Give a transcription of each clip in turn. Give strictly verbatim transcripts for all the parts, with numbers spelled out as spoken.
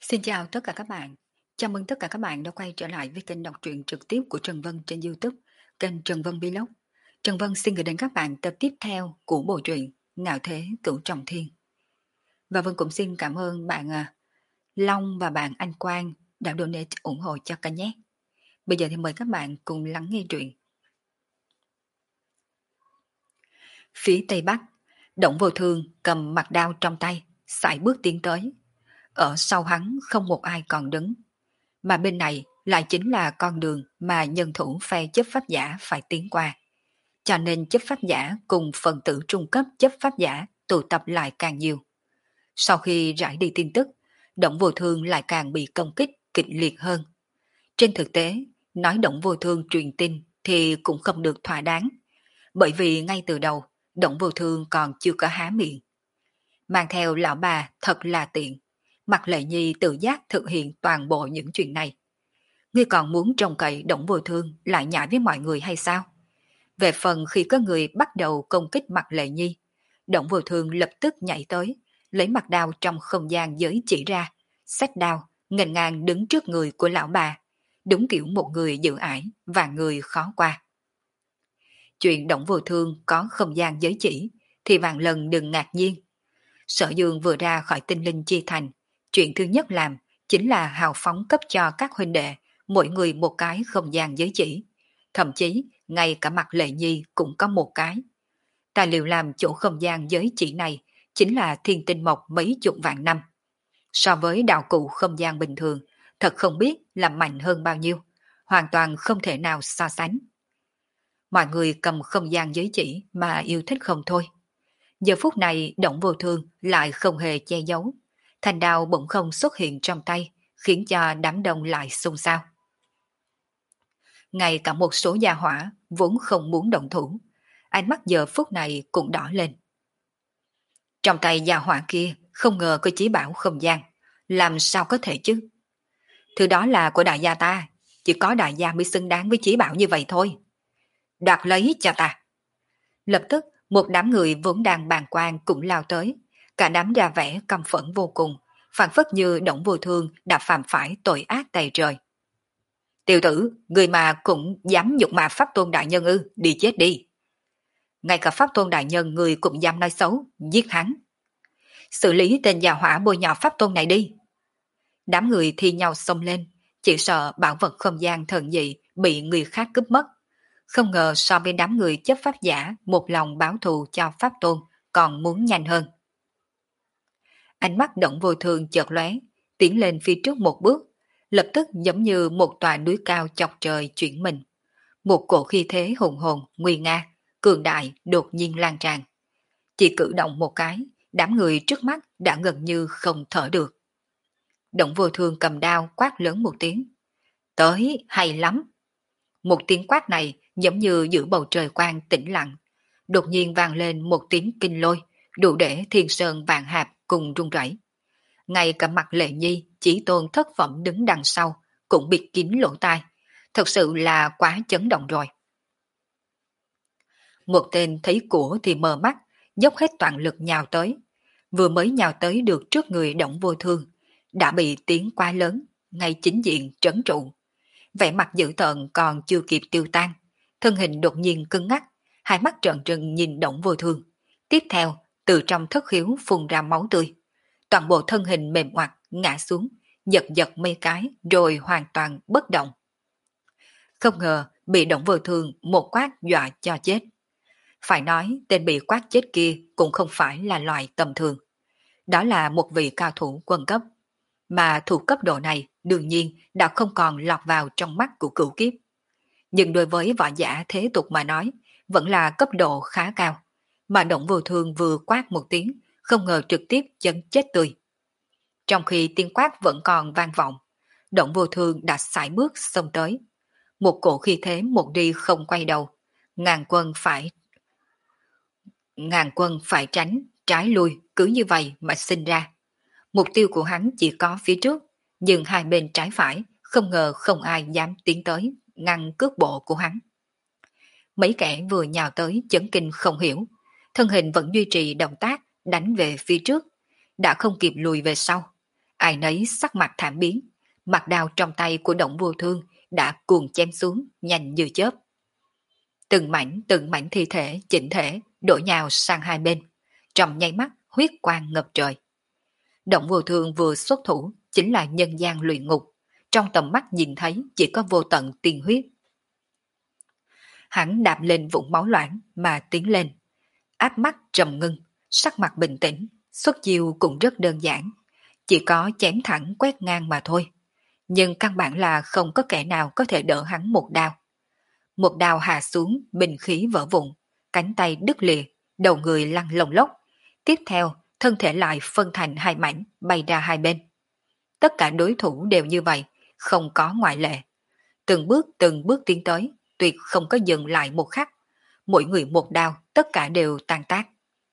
Xin chào tất cả các bạn. Chào mừng tất cả các bạn đã quay trở lại với kênh đọc truyện trực tiếp của Trần Vân trên YouTube, kênh Trần Vân Vlog. Trần Vân xin gửi đến các bạn tập tiếp theo của bộ truyện Ngạo Thế Cửu Trọng Thiên. Và Vân cũng xin cảm ơn bạn à, Long và bạn Anh Quang đã donate ủng hộ cho kênh nhé. Bây giờ thì mời các bạn cùng lắng nghe truyện. Phía Tây Bắc, Động Vô Thương cầm mặt đao trong tay, sải bước tiến tới. Ở sau hắn không một ai còn đứng. Mà bên này lại chính là con đường mà nhân thủ phe chấp pháp giả phải tiến qua. Cho nên chấp pháp giả cùng phần tử trung cấp chấp pháp giả tụ tập lại càng nhiều. Sau khi rải đi tin tức, Động Vô Thương lại càng bị công kích kịch liệt hơn. Trên thực tế, nói Động Vô Thương truyền tin thì cũng không được thỏa đáng, bởi vì ngay từ đầu, Động Vô Thương còn chưa có há miệng. Mang theo lão bà thật là tiện, Mạc Lệ Nhi tự giác thực hiện toàn bộ những chuyện này. Ngươi còn muốn trông cậy Động Vô Thương lại nhại với mọi người hay sao? Về phần khi có người bắt đầu công kích Mạc Lệ Nhi, Động Vô Thương lập tức nhảy tới, lấy mặt đao trong không gian giới chỉ ra, xách đao, nghênh ngang đứng trước người của lão bà, đúng kiểu một người dự ải và người khó qua. Chuyện Động Vô Thương có không gian giới chỉ thì vạn lần đừng ngạc nhiên. Sở Dương vừa ra khỏi tinh linh chi thành, chuyện thứ nhất làm chính là hào phóng cấp cho các huynh đệ mỗi người một cái không gian giới chỉ. Thậm chí, ngay cả mặt Lệ Nhi cũng có một cái. Tài liệu làm chỗ không gian giới chỉ này chính là thiên tinh mộc mấy chục vạn năm. So với đạo cụ không gian bình thường, thật không biết là mạnh hơn bao nhiêu, hoàn toàn không thể nào so sánh. Mọi người cầm không gian giới chỉ mà yêu thích không thôi. Giờ phút này Động Vô Thương lại không hề che giấu. Thanh đao bỗng không xuất hiện trong tay, khiến cho đám đông lại xôn xao. Ngay cả một số gia hỏa vốn không muốn động thủ, ánh mắt giờ phút này cũng đỏ lên. Trong tay gia hỏa kia không ngờ có chí bảo không gian, làm sao có thể chứ? Thứ đó là của đại gia ta, chỉ có đại gia mới xứng đáng với chí bảo như vậy thôi. Đoạt lấy cho ta. Lập tức một đám người vốn đang bàn quan cũng lao tới, cả đám ra vẻ căm phẫn vô cùng, phản phất như Động Vô Thương đã phạm phải tội ác tày trời. Tiểu tử, người mà cũng dám nhục mạ Pháp Tôn Đại Nhân ư, đi chết đi. Ngay cả Pháp Tôn Đại Nhân người cũng dám nói xấu, giết hắn. Xử lý tên già hỏa bôi nhọ Pháp Tôn này đi. Đám người thi nhau xông lên, chỉ sợ bảo vật không gian thần dị bị người khác cướp mất. Không ngờ so với đám người chấp pháp giả một lòng báo thù cho Pháp Tôn còn muốn nhanh hơn. Ánh mắt Động Vô Thương chợt lóe, tiến lên phía trước một bước, lập tức giống như một tòa núi cao chọc trời chuyển mình. Một cổ khí thế hùng hồn, nguy nga, cường đại đột nhiên lan tràn. Chỉ cử động một cái, đám người trước mắt đã gần như không thở được. Động Vô Thương cầm đao quát lớn một tiếng. Tới, hay lắm. Một tiếng quát này giống như giữa bầu trời quang tĩnh lặng. Đột nhiên vang lên một tiếng kinh lôi, đủ để thiên sơn vạn hạp cùng rung rẩy. Ngay cả mặt Lệ Nhi, Chí Tôn thất vọng đứng đằng sau, cũng bịt kín lỗ tai. Thật sự là quá chấn động rồi. Một tên thấy của thì mờ mắt, dốc hết toàn lực nhào tới. Vừa mới nhào tới được trước người Động Vô Thương, đã bị tiếng quá lớn, ngay chính diện trấn trụ. Vẻ mặt dữ tợn còn chưa kịp tiêu tan, thân hình đột nhiên cứng ngắc, hai mắt trợn trừng nhìn Động Vô Thương. Tiếp theo, từ trong thất khiếu phun ra máu tươi. Toàn bộ thân hình mềm oặt ngã xuống, giật giật mấy cái rồi hoàn toàn bất động. Không ngờ bị Động Vô Thương một quát dọa cho chết. Phải nói tên bị quát chết kia cũng không phải là loại tầm thường. Đó là một vị cao thủ quân cấp. Mà thủ cấp độ này đương nhiên đã không còn lọt vào trong mắt của cửu kiếp. Nhưng đối với võ giả thế tục mà nói, vẫn là cấp độ khá cao. Mà Động Vô Thương vừa quát một tiếng, không ngờ trực tiếp chấn chết tươi. Trong khi tiếng quát vẫn còn vang vọng, Động Vô Thương đã sải bước xông tới. Một cổ khí thế một đi không quay đầu, ngàn quân phải ngàn quân phải tránh, trái lui, cứ như vậy mà sinh ra. Mục tiêu của hắn chỉ có phía trước, nhưng hai bên trái phải, không ngờ không ai dám tiến tới, ngăn cước bộ của hắn. Mấy kẻ vừa nhào tới chấn kinh không hiểu, thân hình vẫn duy trì động tác đánh về phía trước, đã không kịp lùi về sau. Ai nấy sắc mặt thảm biến, mặt đao trong tay của Động Vô Thương đã cuồng chém xuống nhanh như chớp. Từng mảnh từng mảnh thi thể chỉnh thể đổ nhào sang hai bên, trong nháy mắt huyết quang ngập trời. Động Vô Thương vừa xuất thủ chính là nhân gian luyện ngục, trong tầm mắt nhìn thấy chỉ có vô tận tiên huyết. Hắn đạp lên vũng máu loãng mà tiến lên, áp mắt trầm ngưng, sắc mặt bình tĩnh, xuất chiêu cũng rất đơn giản, chỉ có chém thẳng quét ngang mà thôi. Nhưng căn bản là không có kẻ nào có thể đỡ hắn một đao. Một đao hạ xuống, bình khí vỡ vụn, cánh tay đứt lìa, đầu người lăn lồng lốc. Tiếp theo, thân thể lại phân thành hai mảnh, bay ra hai bên. Tất cả đối thủ đều như vậy, không có ngoại lệ. Từng bước từng bước tiến tới, tuyệt không có dừng lại một khắc. Mỗi người một đao, tất cả đều tan tác.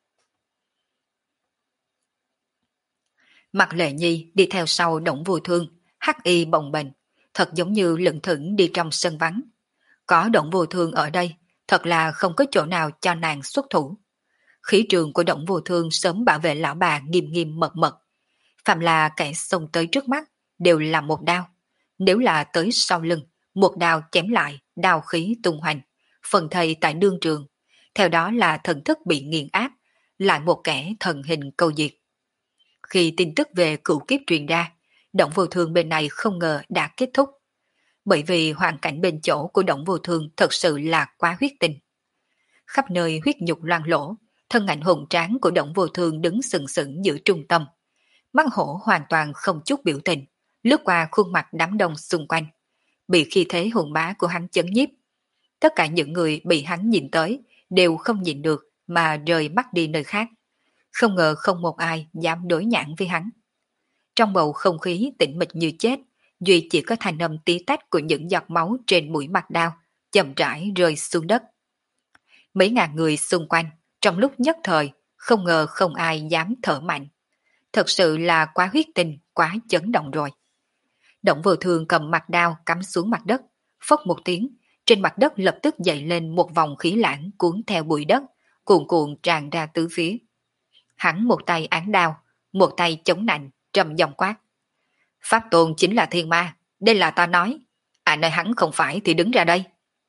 Mặt Lệ Nhi đi theo sau Động Vô Thương, hắc y bồng bềnh, thật giống như lững thững đi trong sân vắng. Có Động Vô Thương ở đây, thật là không có chỗ nào cho nàng xuất thủ. Khí trường của Động Vô Thương sớm bảo vệ lão bà nghiêm nghiêm mật mật. Phạm là kẻ xông tới trước mắt, đều là một đao. Nếu là tới sau lưng, một đao chém lại, đao khí tung hoành, phần thây tại đương trường. Theo đó là thần thức bị nghiền áp, lại một kẻ thần hình câu diệt. Khi tin tức về cửu kiếp truyền ra, Động Vô Thương bên này không ngờ đã kết thúc. Bởi vì hoàn cảnh bên chỗ của Động Vô Thương thật sự là quá huyết tình. Khắp nơi huyết nhục loang lỗ, thân ảnh hùng tráng của Động Vô Thương đứng sừng sững giữa trung tâm. Mắt hổ hoàn toàn không chút biểu tình, lướt qua khuôn mặt đám đông xung quanh, bị khí thế hùng bá của hắn chấn nhiếp. Tất cả những người bị hắn nhìn tới đều không nhìn được mà rời mắt đi nơi khác. Không ngờ không một ai dám đối nhãn với hắn. Trong bầu không khí tĩnh mịch như chết, duy chỉ có thanh âm tí tách của những giọt máu trên mũi mặt đao, chậm rãi rơi xuống đất. Mấy ngàn người xung quanh, trong lúc nhất thời, không ngờ không ai dám thở mạnh. Thật sự là quá huyết tình, quá chấn động rồi. Động Vô Thương cầm mặt đao cắm xuống mặt đất, phất một tiếng, trên mặt đất lập tức dậy lên một vòng khí lãng cuốn theo bụi đất, cuồn cuộn tràn ra tứ phía. Hắn một tay án đao, một tay chống nạnh, trầm giọng quát. Pháp Tôn chính là thiên ma, đây là ta nói. À nơi hắn không phải thì đứng ra đây.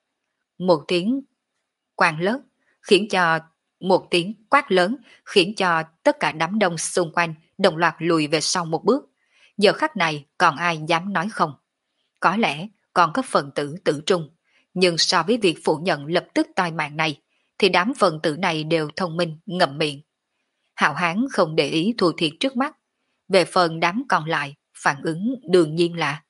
Một tiếng quang lớn, khiến cho một tiếng quát lớn, khiến cho tất cả đám đông xung quanh đồng loạt lùi về sau một bước. Giờ khắc này còn ai dám nói không? Có lẽ còn có phần tử tử trung, nhưng so với việc phủ nhận lập tức toi mạng này, thì đám phần tử này đều thông minh, ngậm miệng. Hạo Hán không để ý thua thiệt trước mắt. Về phần đám còn lại, phản ứng đương nhiên là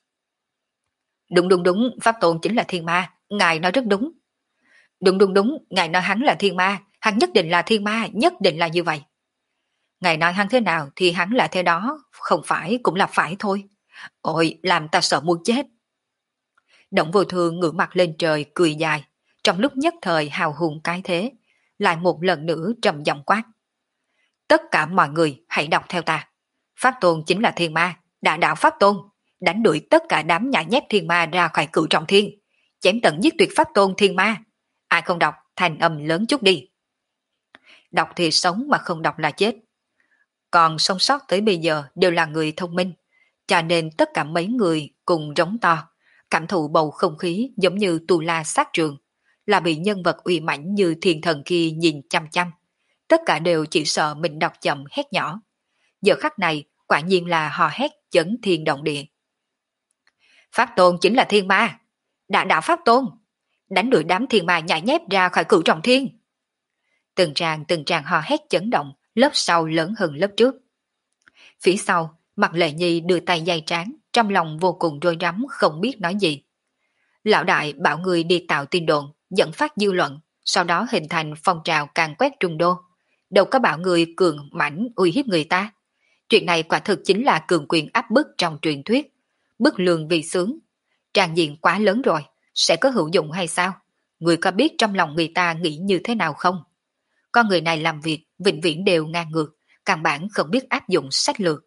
đúng đúng đúng, Pháp Tôn chính là thiên ma, ngài nói rất đúng. Đúng đúng đúng, ngài nói hắn là thiên ma, hắn nhất định là thiên ma, nhất định là như vậy. Ngài nói hắn thế nào thì hắn là thế đó, không phải cũng là phải thôi. Ôi, làm ta sợ muốn chết. Động Vô Thương ngửa mặt lên trời cười dài, trong lúc nhất thời hào hùng cái thế, lại một lần nữa trầm giọng quát. Tất cả mọi người hãy đọc theo ta. Pháp Tôn chính là thiên ma, đại đạo Pháp Tôn, đánh đuổi tất cả đám nhãi nhép thiên ma ra khỏi cửu trọng thiên, chém tận giết tuyệt Pháp Tôn thiên ma. Ai không đọc, thành âm lớn chút đi. Đọc thì sống mà không đọc là chết. Còn sống sót tới bây giờ đều là người thông minh, cho nên tất cả mấy người cùng rống to, cảm thụ bầu không khí giống như tù la sát trường, là bị nhân vật uy mãnh như thiên thần kia nhìn chăm chăm. Tất cả đều chỉ sợ mình đọc chậm hét nhỏ. Giờ khắc này quả nhiên là hò hét chấn thiên động địa. Pháp Tôn chính là thiên ma, đại đạo Pháp Tôn, đánh đuổi đám thiên ma nhảy nhép ra khỏi cửu trọng thiên. Từng tràng từng tràng hò hét chấn động, lớp sau lớn hơn lớp trước. Phía sau, Mặt Lệ Nhi đưa tay dây trán, trong lòng vô cùng rối rắm không biết nói gì. Lão đại bảo người đi tạo tin đồn, dẫn phát dư luận, sau đó hình thành phong trào càng quét trung đô. Đâu có bảo người cường mãnh uy hiếp người ta. Chuyện này quả thực chính là cường quyền áp bức trong truyền thuyết. Bức lường vì sướng. Tràn diện quá lớn rồi, sẽ có hữu dụng hay sao? Người có biết trong lòng người ta nghĩ như thế nào không? Con người này làm việc vĩnh viễn đều ngang ngược, căn bản không biết áp dụng sách lược.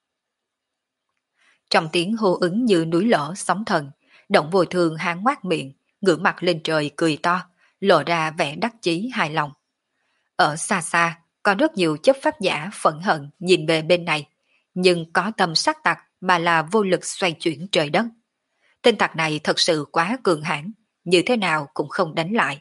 Trong tiếng hô ứng như núi lở sóng thần, Động Vô Thương há ngoác miệng, ngửa mặt lên trời cười to, lộ ra vẻ đắc chí hài lòng. Ở xa xa, có rất nhiều chấp pháp giả phẫn hận nhìn về bên này, nhưng có tâm sát tặc mà là vô lực xoay chuyển trời đất. Tên tặc này thật sự quá cường hãn, như thế nào cũng không đánh lại.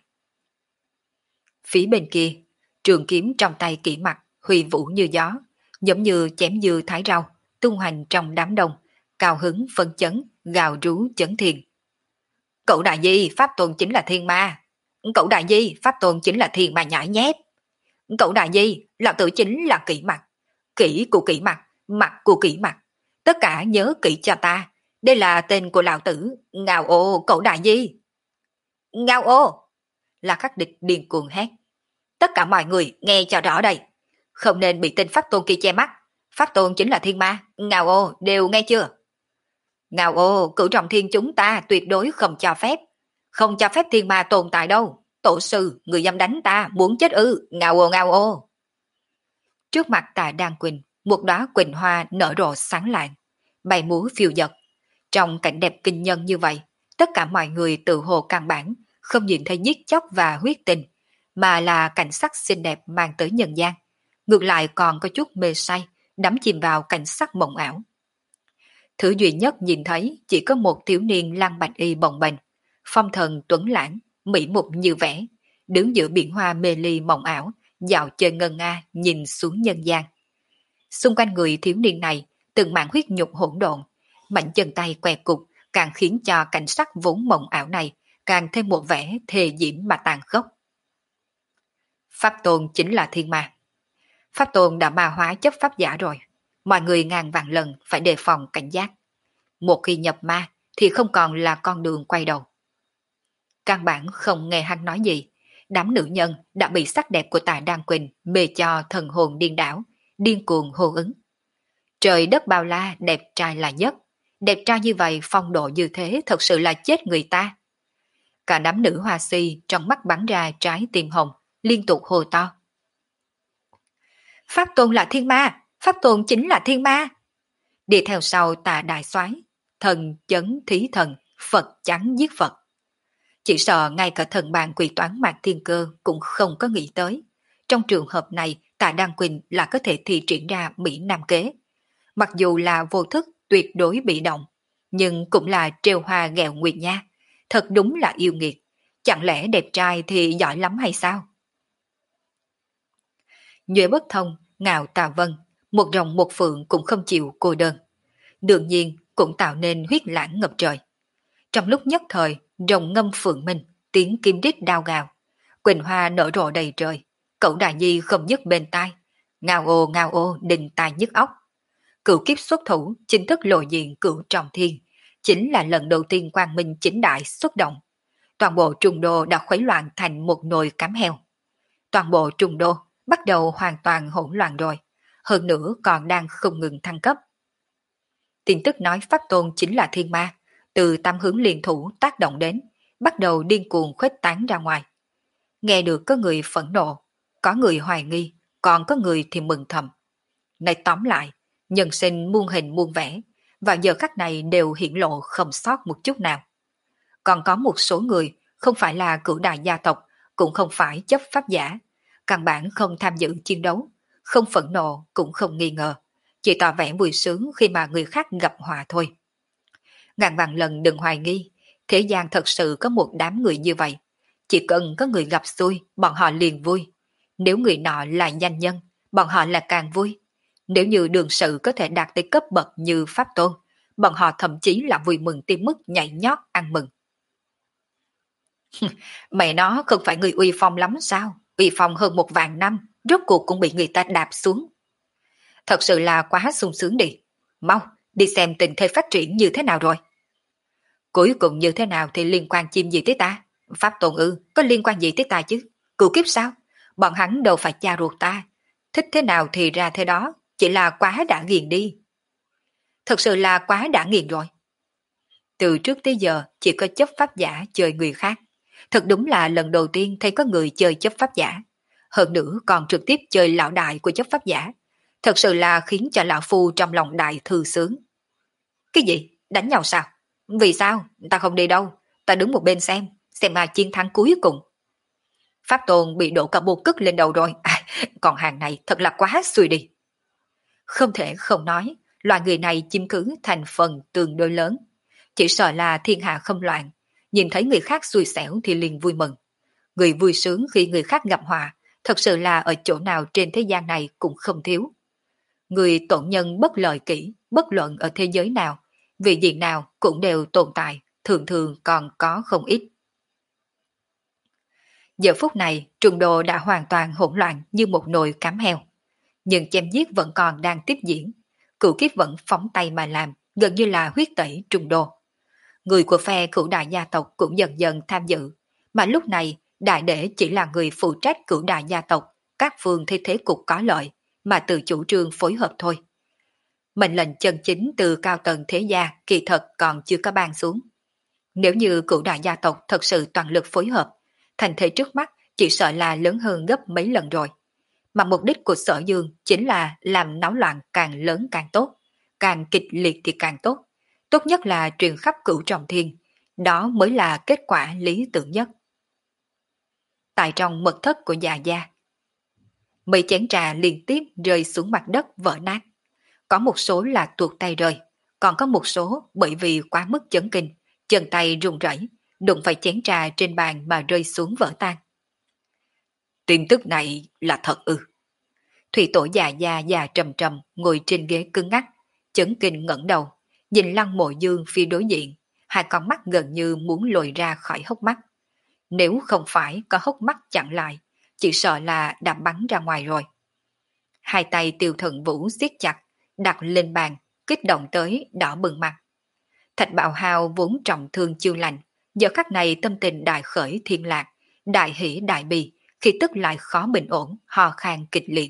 Phía bên kia, trường kiếm trong tay Kỷ Mặc huy vũ như gió, giống như chém dưa thái rau, tung hoành trong đám đông, cao hứng phân chấn, gào rú chấn thiên. Cậu đại di, Pháp Tôn chính là thiên ma. Cậu đại di, Pháp Tôn chính là thiên ma nhãi nhép. Cậu đại di, lão tử chính là Kỷ Mặc. Kỷ của Kỷ Mặc, Mặc của Kỷ Mặc. Tất cả nhớ kỹ cho ta. Đây là tên của lão tử. Ngao ô, cậu đại di. Ngao ô, là khắc địch điên cuồng hét. Tất cả mọi người nghe cho rõ đây. Không nên bị tên Pháp Tôn kia che mắt. Pháp Tôn chính là thiên ma. Ngao ô, đều nghe chưa? Ngao ô, cửu trọng thiên chúng ta tuyệt đối không cho phép. Không cho phép thiên ma tồn tại đâu. Tổ sư, người dám đánh ta, muốn chết ư. Ngao ô, ngao ô. Trước mặt Tạ Đan Quỳnh, một đóa quỳnh hoa nở rộ sáng lạng, bay múa phiêu dật. Trong cảnh đẹp kinh nhân như vậy, tất cả mọi người tự hồ căn bản không nhìn thấy giết chóc và huyết tình, mà là cảnh sắc xinh đẹp mang tới nhân gian. Ngược lại còn có chút mê say, đắm chìm vào cảnh sắc mộng ảo. Thứ duy nhất nhìn thấy chỉ có một thiếu niên lăng bạch y bồng bềnh, phong thần tuấn lãng, mỹ mục như vẽ, đứng giữa biển hoa mê ly mộng ảo, dạo chơi ngân nga nhìn xuống nhân gian. Xung quanh người thiếu niên này, từng mảng huyết nhục hỗn độn, mảnh chân tay què cục, càng khiến cho cảnh sắc vốn mộng ảo này càng thêm một vẻ thê diễm mà tàn khốc. Pháp Tôn chính là thiên ma. Pháp Tôn đã ma hóa chấp pháp giả rồi, mọi người ngàn vạn lần phải đề phòng cảnh giác. Một khi nhập ma thì không còn là con đường quay đầu. Căn bản không nghe hắn nói gì, đám nữ nhân đã bị sắc đẹp của Tạ Đan Quỳnh mê cho thần hồn điên đảo, điên cuồng hô ứng. Trời đất bao la, đẹp trai là nhất. Đẹp trai như vậy, phong độ như thế thật sự là chết người ta. Cả đám nữ hoa si trong mắt bắn ra trái tim hồng, liên tục hô to. Pháp Tôn là thiên ma, Pháp Tôn chính là thiên ma. Đi theo sau Tạ đại soái, thần chấn thí thần, Phật chắn giết Phật. Chỉ sợ ngay cả thần bàn quỷ toán Mạc Thiên Cơ cũng không có nghĩ tới. Trong trường hợp này, Tạ Đan Quỳnh là có thể thi triển ra Mỹ Nam kế. Mặc dù là vô thức, tuyệt đối bị động, nhưng cũng là trêu hoa ghẹo nguyệt nha. Thật đúng là yêu nghiệt. Chẳng lẽ đẹp trai thì giỏi lắm hay sao? Nhuệ bất thông, ngạo tà vân, một rồng một phượng cũng không chịu cô đơn. Đương nhiên cũng tạo nên huyết lãng ngập trời. Trong lúc nhất thời, rồng ngâm phượng minh, tiếng kim rít đao gào. Quỳnh hoa nở rộ đầy trời, cậu đại nhi không dứt bên tai. Ngao ô ngao ô đình tai nhức óc. Cửu kiếp xuất thủ chính thức lộ diện cửu trọng thiên, chính là lần đầu tiên quang minh chính đại xuất động. Toàn bộ trung đô đã khuấy loạn thành một nồi cám heo. Toàn bộ trung đô bắt đầu hoàn toàn hỗn loạn rồi, hơn nữa còn đang không ngừng thăng cấp. Tin tức nói Pháp Tôn chính là thiên ma, từ tam hướng liên thủ tác động đến, bắt đầu điên cuồng khuếch tán ra ngoài. Nghe được có người phẫn nộ, có người hoài nghi, còn có người thì mừng thầm. Này tóm lại, nhân sinh muôn hình muôn vẻ, và giờ khắc này đều hiển lộ không sót một chút nào. Còn có một số người không phải là cửu đại gia tộc, cũng không phải chấp pháp giả, căn bản không tham dự chiến đấu, không phẫn nộ cũng không nghi ngờ, chỉ tỏ vẻ vui sướng khi mà người khác gặp họa thôi. Ngàn vạn lần đừng hoài nghi, thế gian thật sự có một đám người như vậy. Chỉ cần có người gặp xui, bọn họ liền vui. Nếu người nọ là danh nhân, bọn họ là càng vui. Nếu như đường sự có thể đạt tới cấp bậc như Pháp Tôn, bọn họ thậm chí là vui mừng tới mức nhảy nhót ăn mừng. Mày nó không phải người uy phong lắm sao? Uy phong hơn một vạn năm, rốt cuộc cũng bị người ta đạp xuống. Thật sự là quá sung sướng đi. Mau, đi xem tình thế phát triển như thế nào rồi. Cuối cùng như thế nào thì liên quan chim gì tới ta? Pháp Tôn ư, có liên quan gì tới ta chứ? Cửu kiếp sao? Bọn hắn đâu phải cha ruột ta. Thích thế nào thì ra thế đó, chỉ là quá đã nghiền đi. Thật sự là quá đã nghiền rồi. Từ trước tới giờ chỉ có chấp pháp giả chơi người khác. Thật đúng là lần đầu tiên thấy có người chơi chấp pháp giả. Hơn nữa còn trực tiếp chơi lão đại của chấp pháp giả. Thật sự là khiến cho lão phu trong lòng đại thư sướng. Cái gì? Đánh nhau sao? Vì sao? Ta không đi đâu. Ta đứng một bên xem, xem mà chiến thắng cuối cùng. Pháp Tôn bị đổ cả bô cức lên đầu rồi. À, còn hàng này thật là quá xui đi. Không thể không nói, Loại người này chiếm cứ thành phần tương đối lớn. Chỉ sợ là thiên hạ không loạn, nhìn thấy người khác xui xẻo thì liền vui mừng. Người vui sướng khi người khác gặp họa, thật sự là ở chỗ nào trên thế gian này cũng không thiếu. Người tổn nhân bất lợi kỹ, bất luận ở thế giới nào, vị diện nào cũng đều tồn tại, thường thường còn có không ít. Giờ phút này, trùng đồ đã hoàn toàn hỗn loạn như một nồi cám heo. Nhưng chém giết vẫn còn đang tiếp diễn. Cửu kiếp vẫn phóng tay mà làm, gần như là huyết tẩy trùng đồ. Người của phe cửu đại gia tộc cũng dần dần tham dự, mà lúc này đại đệ chỉ là người phụ trách cửu đại gia tộc, các phương thế thế cục có lợi, mà tự chủ trương phối hợp thôi. Mệnh lệnh chân chính từ cao tầng thế gia kỳ thật còn chưa có ban xuống. Nếu như cửu đại gia tộc thật sự toàn lực phối hợp, thành thế trước mắt chỉ sợ là lớn hơn gấp mấy lần rồi. Mà mục đích của Sở Dương chính là làm náo loạn càng lớn càng tốt, càng kịch liệt thì càng tốt. Tốt nhất là truyền khắp cửu trọng thiên, đó mới là kết quả lý tưởng nhất. Tại trong mật thất của già gia, mấy chén trà liên tiếp rơi xuống mặt đất vỡ nát. Có một số là tuột tay rơi, còn có một số bởi vì quá mức chấn kinh, chân tay run rẩy, đụng phải chén trà trên bàn mà rơi xuống vỡ tan. Tin tức này là thật ư? Thủy tổ già già già trầm trầm ngồi trên ghế cứng ngắc, chấn kinh ngẩng đầu, nhìn Lăng Mộ Dương phía đối diện, hai con mắt gần như muốn lồi ra khỏi hốc mắt. Nếu không phải có hốc mắt chặn lại, chỉ sợ là đã bắn ra ngoài rồi. Hai tay Tiêu Thần Vũ siết chặt, đặt lên bàn, kích động tới đỏ bừng mặt. Thạch Bạo Hào vốn trọng thương chiêu lành, giờ khắc này tâm tình đại khởi thiên lạc, đại hỷ đại bi, khi tức lại khó bình ổn, ho khan kịch liệt.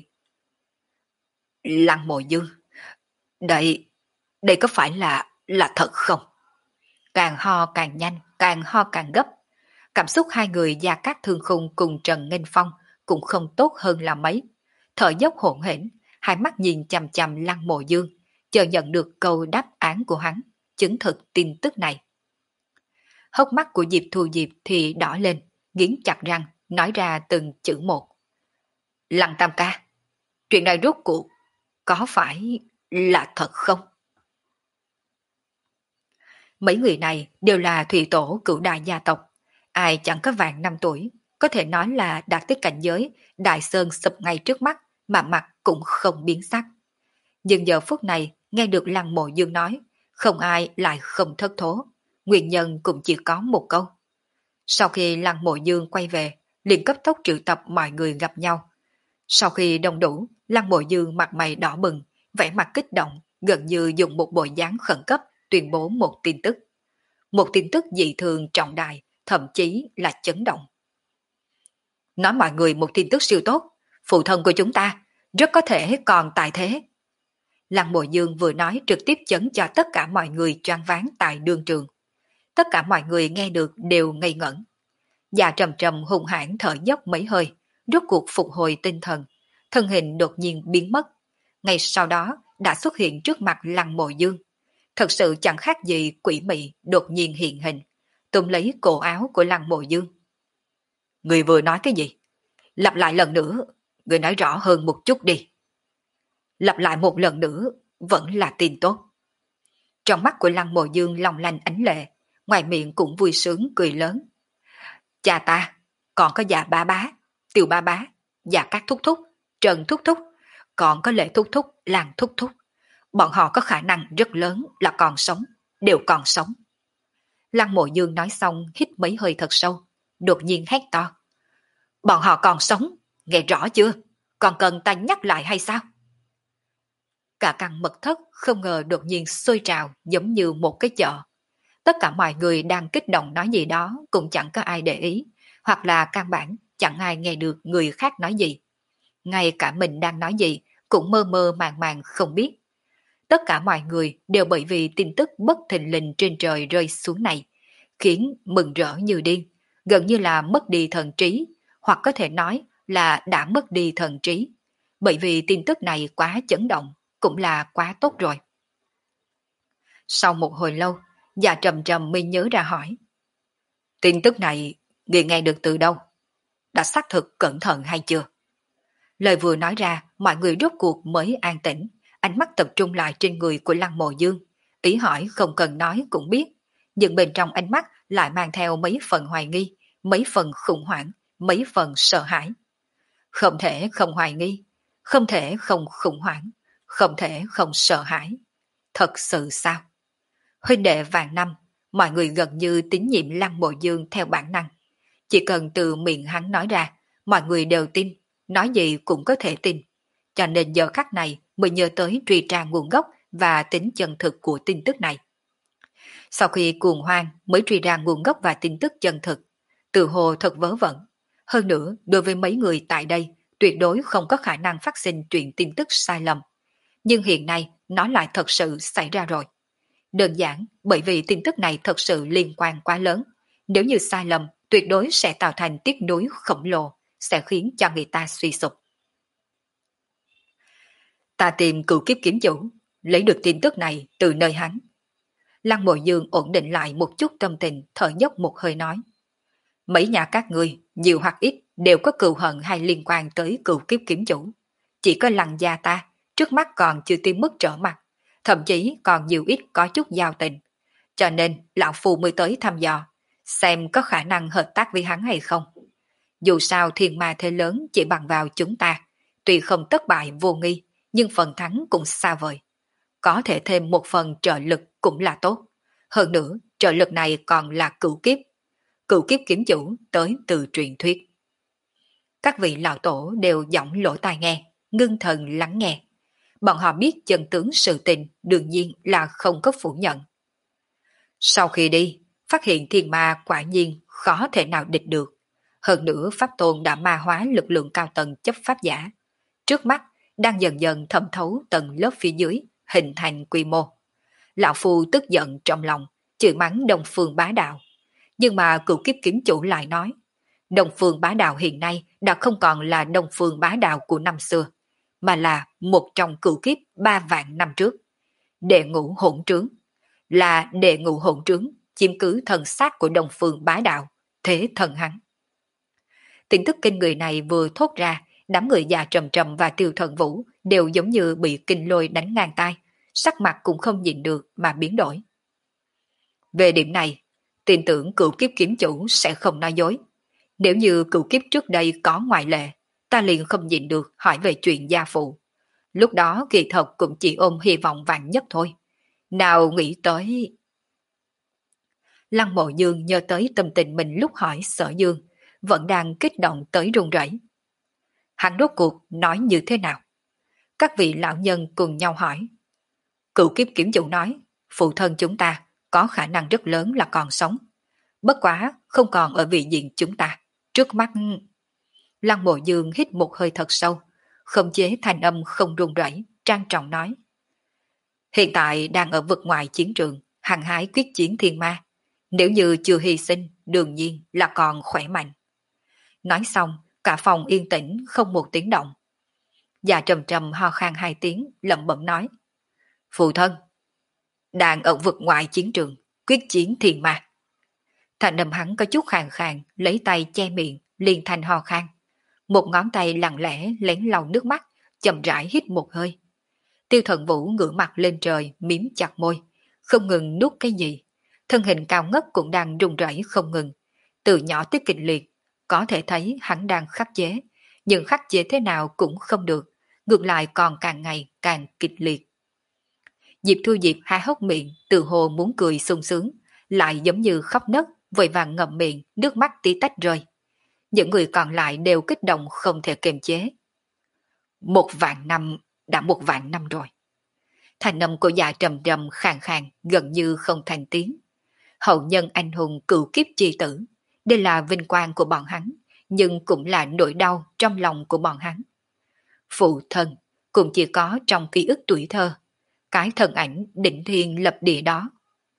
Lăng Mộ Dương, đây, đây có phải là, là thật không? Càng ho càng nhanh, càng ho càng gấp. Cảm xúc hai người Gia Cát Thương Khung cùng Trần Nghênh Phong cũng không tốt hơn là mấy. Thở dốc hỗn hển, hai mắt nhìn chằm chằm Lăng Mộ Dương, chờ nhận được câu đáp án của hắn, chứng thực tin tức này. Hốc mắt của Diệp Thu Diệp thì đỏ lên, nghiến chặt răng, nói ra từng chữ một. Lăng Tam ca, chuyện này rốt cuộc có phải là thật không? Mấy người này đều là thủy tổ cửu đại gia tộc, ai chẳng có vạn năm tuổi, có thể nói là đạt tới cảnh giới đại sơn sụp ngay trước mắt mà mặt cũng không biến sắc. Nhưng giờ phút này nghe được Lăng Mộ Dương nói, không ai lại không thất thố, nguyên nhân cũng chỉ có một câu. Sau khi Lăng Mộ Dương quay về, liền cấp tốc triệu tập mọi người gặp nhau. Sau khi đông đủ, Lăng Mộ Dương mặt mày đỏ bừng, vẻ mặt kích động, gần như dùng một bộ dáng khẩn cấp tuyên bố một tin tức. Một tin tức dị thường trọng đại, thậm chí là chấn động. Nói mọi người một tin tức siêu tốt, phụ thân của chúng ta rất có thể còn tại thế. Lăng Mộ Dương vừa nói trực tiếp chấn cho tất cả mọi người choáng váng tại đương trường. Tất cả mọi người nghe được đều ngây ngẩn. Già trầm trầm hùng hãn thở dốc mấy hơi, rốt cuộc phục hồi tinh thần, thân hình đột nhiên biến mất. Ngay sau đó đã xuất hiện trước mặt Lăng Mộ Dương. Thật sự chẳng khác gì quỷ mị đột nhiên hiện hình, túm lấy cổ áo của Lăng Mộ Dương. Người vừa nói cái gì? Lặp lại lần nữa, người nói rõ hơn một chút đi. Lặp lại một lần nữa, vẫn là tin tốt. Trong mắt của Lăng Mộ Dương long lanh ánh lệ, ngoài miệng cũng vui sướng cười lớn. Cha ta, còn có già ba bá, Tiêu ba bá, già các thúc thúc, Trần thúc thúc, còn có Lệ thúc thúc, Lan thúc thúc. Bọn họ có khả năng rất lớn là còn sống, đều còn sống. Lăng Mộ Dương nói xong hít mấy hơi thật sâu, đột nhiên hét to. Bọn họ còn sống, nghe rõ chưa? Còn cần ta nhắc lại hay sao? Cả căn mật thất không ngờ đột nhiên sôi trào giống như một cái chợ. Tất cả mọi người đang kích động nói gì đó cũng chẳng có ai để ý, hoặc là căn bản chẳng ai nghe được người khác nói gì. Ngay cả mình đang nói gì cũng mơ mơ màng màng không biết. Tất cả mọi người đều bởi vì tin tức bất thình lình trên trời rơi xuống này, khiến mừng rỡ như điên, gần như là mất đi thần trí, hoặc có thể nói là đã mất đi thần trí. Bởi vì tin tức này quá chấn động, cũng là quá tốt rồi. Sau một hồi lâu, Già Trầm Trầm mới nhớ ra hỏi. Tin tức này, người nghe được từ đâu? Đã xác thực cẩn thận hay chưa? Lời vừa nói ra, mọi người rốt cuộc mới an tĩnh, ánh mắt tập trung lại trên người của Lăng Mộ Dương, ý hỏi không cần nói cũng biết, nhưng bên trong ánh mắt lại mang theo mấy phần hoài nghi, mấy phần khủng hoảng, mấy phần sợ hãi. Không thể không hoài nghi, không thể không khủng hoảng, không thể không sợ hãi. Thật sự sao? Huynh đệ vạn năm, mọi người gần như tín nhiệm Lăng Mộ Dương theo bản năng. Chỉ cần từ miệng hắn nói ra, mọi người đều tin, nói gì cũng có thể tin. Cho nên giờ khắc này mới nhớ tới truy tra nguồn gốc và tính chân thực của tin tức này. Sau khi cuồng hoang mới truy ra nguồn gốc và tin tức chân thực, từ hồ thật vớ vẩn. Hơn nữa, đối với mấy người tại đây, tuyệt đối không có khả năng phát sinh chuyện tin tức sai lầm. Nhưng hiện nay, nó lại thật sự xảy ra rồi. Đơn giản bởi vì tin tức này thật sự liên quan quá lớn. Nếu như sai lầm, tuyệt đối sẽ tạo thành tiếc nuối khổng lồ, sẽ khiến cho người ta suy sụp. Ta tìm cựu kiếp kiếm chủ, lấy được tin tức này từ nơi hắn. Lăng Mộ Dương ổn định lại một chút tâm tình, thở dốc một hơi nói. Mấy nhà các ngươi, nhiều hoặc ít, đều có cừu hận hay liên quan tới cựu kiếp kiếm chủ. Chỉ có Lăng gia ta, trước mắt còn chưa tìm mức trở mặt, thậm chí còn nhiều ít có chút giao tình. Cho nên, lão phù mới tới thăm dò, xem có khả năng hợp tác với hắn hay không. Dù sao thiên ma thế lớn chỉ bằng vào chúng ta, tuy không thất bại vô nghi, nhưng phần thắng cũng xa vời. Có thể thêm một phần trợ lực cũng là tốt. Hơn nữa, trợ lực này còn là cửu kiếp. Cửu kiếp kiếm chủ tới từ truyền thuyết. Các vị lão tổ đều giọng lỗ tai nghe, ngưng thần lắng nghe. Bọn họ biết chân tướng sự tình đương nhiên là không có phủ nhận. Sau khi đi, phát hiện thiên ma quả nhiên khó thể nào địch được. Hơn nữa Pháp Tôn đã ma hóa lực lượng cao tầng chấp pháp giả. Trước mắt, đang dần dần thẩm thấu tầng lớp phía dưới, hình thành quy mô. Lão Phu tức giận trong lòng, chửi mắng Đông Phương Bá Đạo. Nhưng mà cựu kiếp kiếm chủ lại nói, Đông Phương Bá Đạo hiện nay đã không còn là Đông Phương Bá Đạo của năm xưa, mà là một trong cựu kiếp ba vạn năm trước. Đệ ngũ hỗn trướng, là đệ ngũ hỗn trướng, chiếm cứ thần xác của Đông Phương Bá Đạo, thế thần hắn. Tin tức kinh người này vừa thốt ra, đám người già Trầm Trầm và Tiêu Thần Vũ đều giống như bị kinh lôi đánh ngang tai, sắc mặt cũng không nhìn được mà biến đổi. Về điểm này, tin tưởng cựu kiếp kiếm chủ sẽ không nói dối. Nếu như cựu kiếp trước đây có ngoại lệ, ta liền không nhịn được hỏi về chuyện gia phụ. Lúc đó kỳ thật cũng chỉ ôm hy vọng vạn nhất thôi. Nào nghĩ tới... Lăng Mộ Dương nhớ tới tâm tình mình lúc hỏi Sở Dương, vẫn đang kích động tới run rẩy. Hắn rốt cuộc nói như thế nào? Các vị lão nhân cùng nhau hỏi. Cựu kiếp kiểm chủ nói, phụ thân chúng ta có khả năng rất lớn là còn sống. Bất quá không còn ở vị diện chúng ta. Trước mắt... Lăng Mộ Dương hít một hơi thật sâu, khống chế thanh âm không run rẩy, trang trọng nói. Hiện tại đang ở vực ngoài chiến trường, hăng hái quyết chiến thiên ma. Nếu như chưa hy sinh, đương nhiên là còn khỏe mạnh. Nói xong, cả phòng yên tĩnh không một tiếng động. Già Trầm Trầm ho khan hai tiếng, lẩm bẩm nói. Phụ thân, đang ở vực ngoài chiến trường, quyết chiến thiên ma. Thành âm hắn có chút khàn khàn, lấy tay che miệng, liền thành ho khan. Một ngón tay lặng lẽ lén lau nước mắt, chậm rãi hít một hơi. Tiêu Thần Vũ ngửa mặt lên trời, miếm chặt môi, không ngừng nuốt cái gì. Thân hình cao ngất cũng đang run rẩy không ngừng. Từ nhỏ tới kịch liệt, có thể thấy hắn đang khắc chế, nhưng khắc chế thế nào cũng không được, ngược lại còn càng ngày càng kịch liệt. Diệp Thu Diệp há hốc miệng, từ hồ muốn cười sung sướng, lại giống như khóc nấc, vội vàng ngậm miệng, nước mắt tí tách rơi. Những người còn lại đều kích động không thể kiềm chế. Một vạn năm, đã một vạn năm rồi. Thành âm của Dạ Trầm Trầm khàn khàn, gần như không thành tiếng. Hậu nhân anh hùng cựu kiếp chi tử, đây là vinh quang của bọn hắn, nhưng cũng là nỗi đau trong lòng của bọn hắn. Phụ thân cũng chỉ có trong ký ức tuổi thơ, cái thân ảnh đỉnh thiên lập địa đó.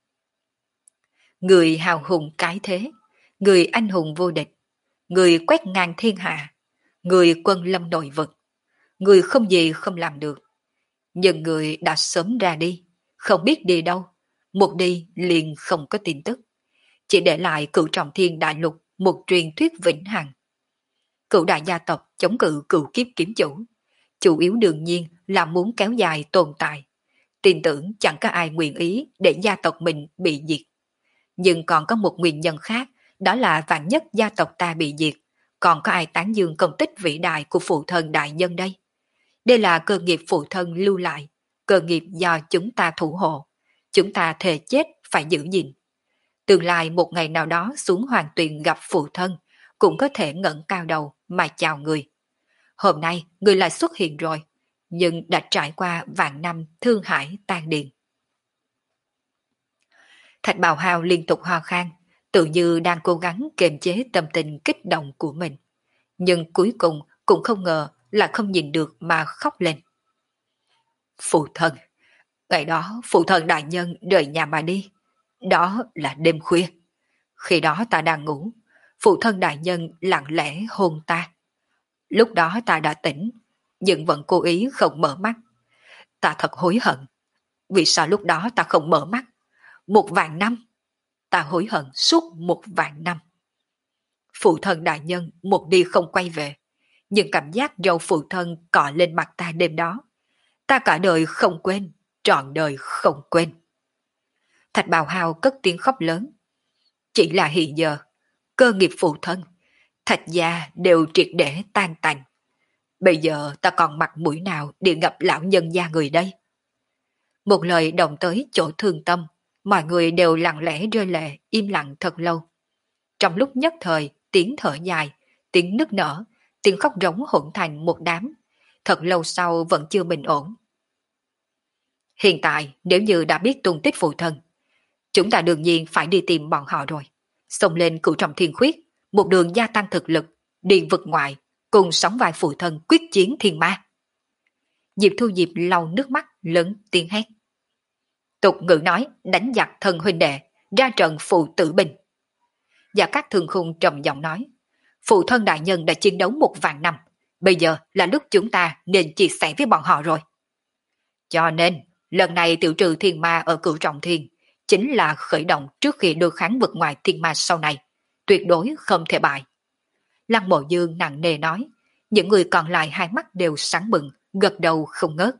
Người hào hùng cái thế, người anh hùng vô địch, người quét ngang thiên hạ, người quân lâm nội vực, người không gì không làm được. Nhưng người đã sớm ra đi, không biết đi đâu, một đi liền không có tin tức. Chỉ để lại cửu trọng thiên đại lục một truyền thuyết vĩnh hằng. Cửu đại gia tộc chống cự cửu kiếp kiếm chủ, chủ yếu đương nhiên là muốn kéo dài tồn tại. Tin tưởng chẳng có ai nguyện ý để gia tộc mình bị diệt. Nhưng còn có một nguyên nhân khác, đó là vạn nhất gia tộc ta bị diệt, còn có ai tán dương công tích vĩ đại của phụ thân đại nhân đây? Đây là cơ nghiệp phụ thân lưu lại, cơ nghiệp do chúng ta thủ hộ. Chúng ta thề chết phải giữ gìn. Tương lai một ngày nào đó xuống hoàng tuyền gặp phụ thân, cũng có thể ngẩng cao đầu mà chào người. Hôm nay người lại xuất hiện rồi, nhưng đã trải qua vạn năm thương hải tan điền. Thạch Bào Hào liên tục ho khan, tự như đang cố gắng kiềm chế tâm tình kích động của mình. Nhưng cuối cùng cũng không ngờ là không nhìn được mà khóc lên. Phụ thân, ngày đó phụ thân đại nhân rời nhà mà đi. Đó là đêm khuya. Khi đó ta đang ngủ, phụ thân đại nhân lặng lẽ hôn ta. Lúc đó ta đã tỉnh, nhưng vẫn cố ý không mở mắt. Ta thật hối hận. Vì sao lúc đó ta không mở mắt? Một vạn năm. Ta hối hận suốt một vạn năm. Phụ thân đại nhân một đi không quay về, nhưng cảm giác dầu phụ thân cọ lên mặt ta đêm đó, ta cả đời không quên, trọn đời không quên. Thạch Bào Hào cất tiếng khóc lớn. Chỉ là hiện giờ, cơ nghiệp phụ thân, Thạch gia đều triệt để tan tành. Bây giờ ta còn mặt mũi nào để gặp lão nhân gia người đây? Một lời động tới chỗ thương tâm, mọi người đều lặng lẽ rơi lệ, im lặng thật lâu. Trong lúc nhất thời, tiếng thở dài, tiếng nức nở, tiếng khóc rống hỗn thành một đám. Thật lâu sau vẫn chưa bình ổn. Hiện tại, nếu như đã biết tung tích phụ thân, chúng ta đương nhiên phải đi tìm bọn họ rồi. Xông lên cửu trọng thiên khuyết, một đường gia tăng thực lực, đi vực ngoại, cùng sóng vai phụ thân quyết chiến thiên ma. Diệp Thu Diệp lau nước mắt, lớn tiếng hét. Tục ngữ nói, đánh giặc thân huynh đệ, ra trận phụ tử binh. Và các thường khung trầm giọng nói, phụ thân đại nhân đã chiến đấu một vạn năm, bây giờ là lúc chúng ta nên chia sẻ với bọn họ rồi. Cho nên, lần này tiểu trừ thiên ma ở cửu trọng thiên, chính là khởi động trước khi đưa kháng vực ngoài thiên ma sau này, tuyệt đối không thể bại. Lăng Mộ Dương nặng nề nói, những người còn lại hai mắt đều sáng bừng, gật đầu không ngớt.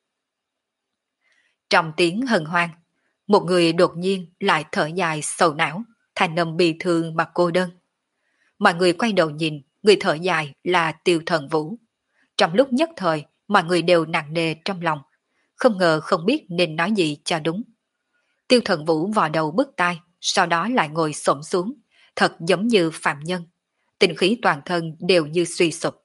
Trong tiếng hân hoan, một người đột nhiên lại thở dài sầu não, thành âm bi thương mà cô đơn. Mọi người quay đầu nhìn, người thở dài là Tiêu Thần Vũ. Trong lúc nhất thời, mọi người đều nặng nề trong lòng, không ngờ không biết nên nói gì cho đúng. Tiêu Thần Vũ vò đầu bứt tai, sau đó lại ngồi xổm xuống, thật giống như phạm nhân. Tinh khí toàn thân đều như suy sụp.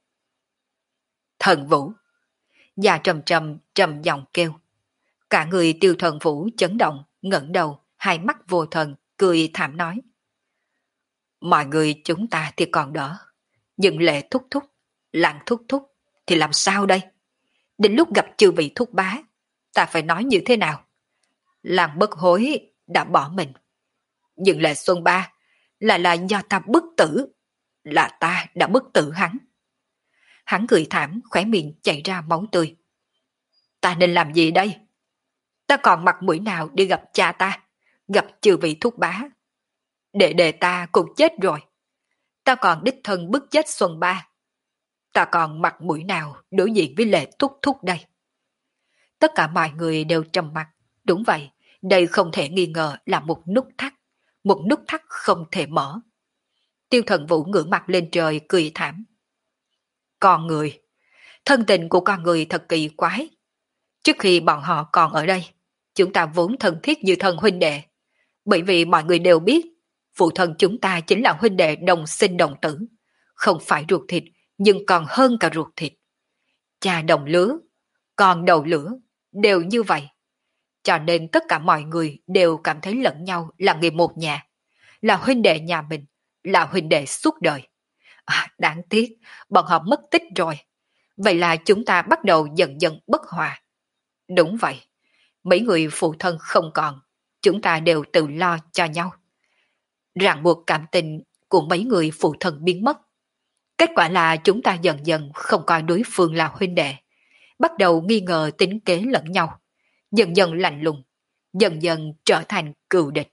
Thần Vũ! Già trầm trầm trầm giọng kêu. Cả người Tiêu Thần Vũ chấn động, ngẩng đầu, hai mắt vô thần, cười thảm nói. Mọi người chúng ta thì còn đỡ, nhưng Lệ thúc thúc, Lăng thúc thúc thì làm sao đây? Đến lúc gặp chư vị thúc bá, ta phải nói như thế nào? Lăng bất hối đã bỏ mình, nhưng Lệ Xuân Ba là là do ta bức tử, là ta đã bức tử hắn. Hắn cười thảm, khóe miệng chảy ra máu tươi. Ta nên làm gì đây? Ta còn mặt mũi nào đi gặp cha ta, gặp chư vị thúc bá? Đệ đệ ta cũng chết rồi. Ta còn đích thân bức chết Xuân Ba. Ta còn mặt mũi nào đối diện với Lệ thúc thúc đây? Tất cả mọi người đều trầm mặc. Đúng vậy, đây không thể nghi ngờ là một nút thắt, một nút thắt không thể mở. Tiêu Thần Vũ ngửa mặt lên trời cười thảm. Con người, thân tình của con người thật kỳ quái. Trước khi bọn họ còn ở đây, chúng ta vốn thân thiết như thân huynh đệ. Bởi vì mọi người đều biết, phụ thân chúng ta chính là huynh đệ đồng sinh đồng tử. Không phải ruột thịt, nhưng còn hơn cả ruột thịt. Cha đồng lứa, con đầu lứa, đều như vậy. Cho nên tất cả mọi người đều cảm thấy lẫn nhau là người một nhà, là huynh đệ nhà mình, là huynh đệ suốt đời. À, đáng tiếc, bọn họ mất tích rồi. Vậy là chúng ta bắt đầu dần dần bất hòa. Đúng vậy, mấy người phụ thân không còn, chúng ta đều tự lo cho nhau. Ràng buộc cảm tình của mấy người phụ thân biến mất. Kết quả là chúng ta dần dần không coi đối phương là huynh đệ, bắt đầu nghi ngờ tính kế lẫn nhau, dần dần lạnh lùng, dần dần trở thành cừu địch.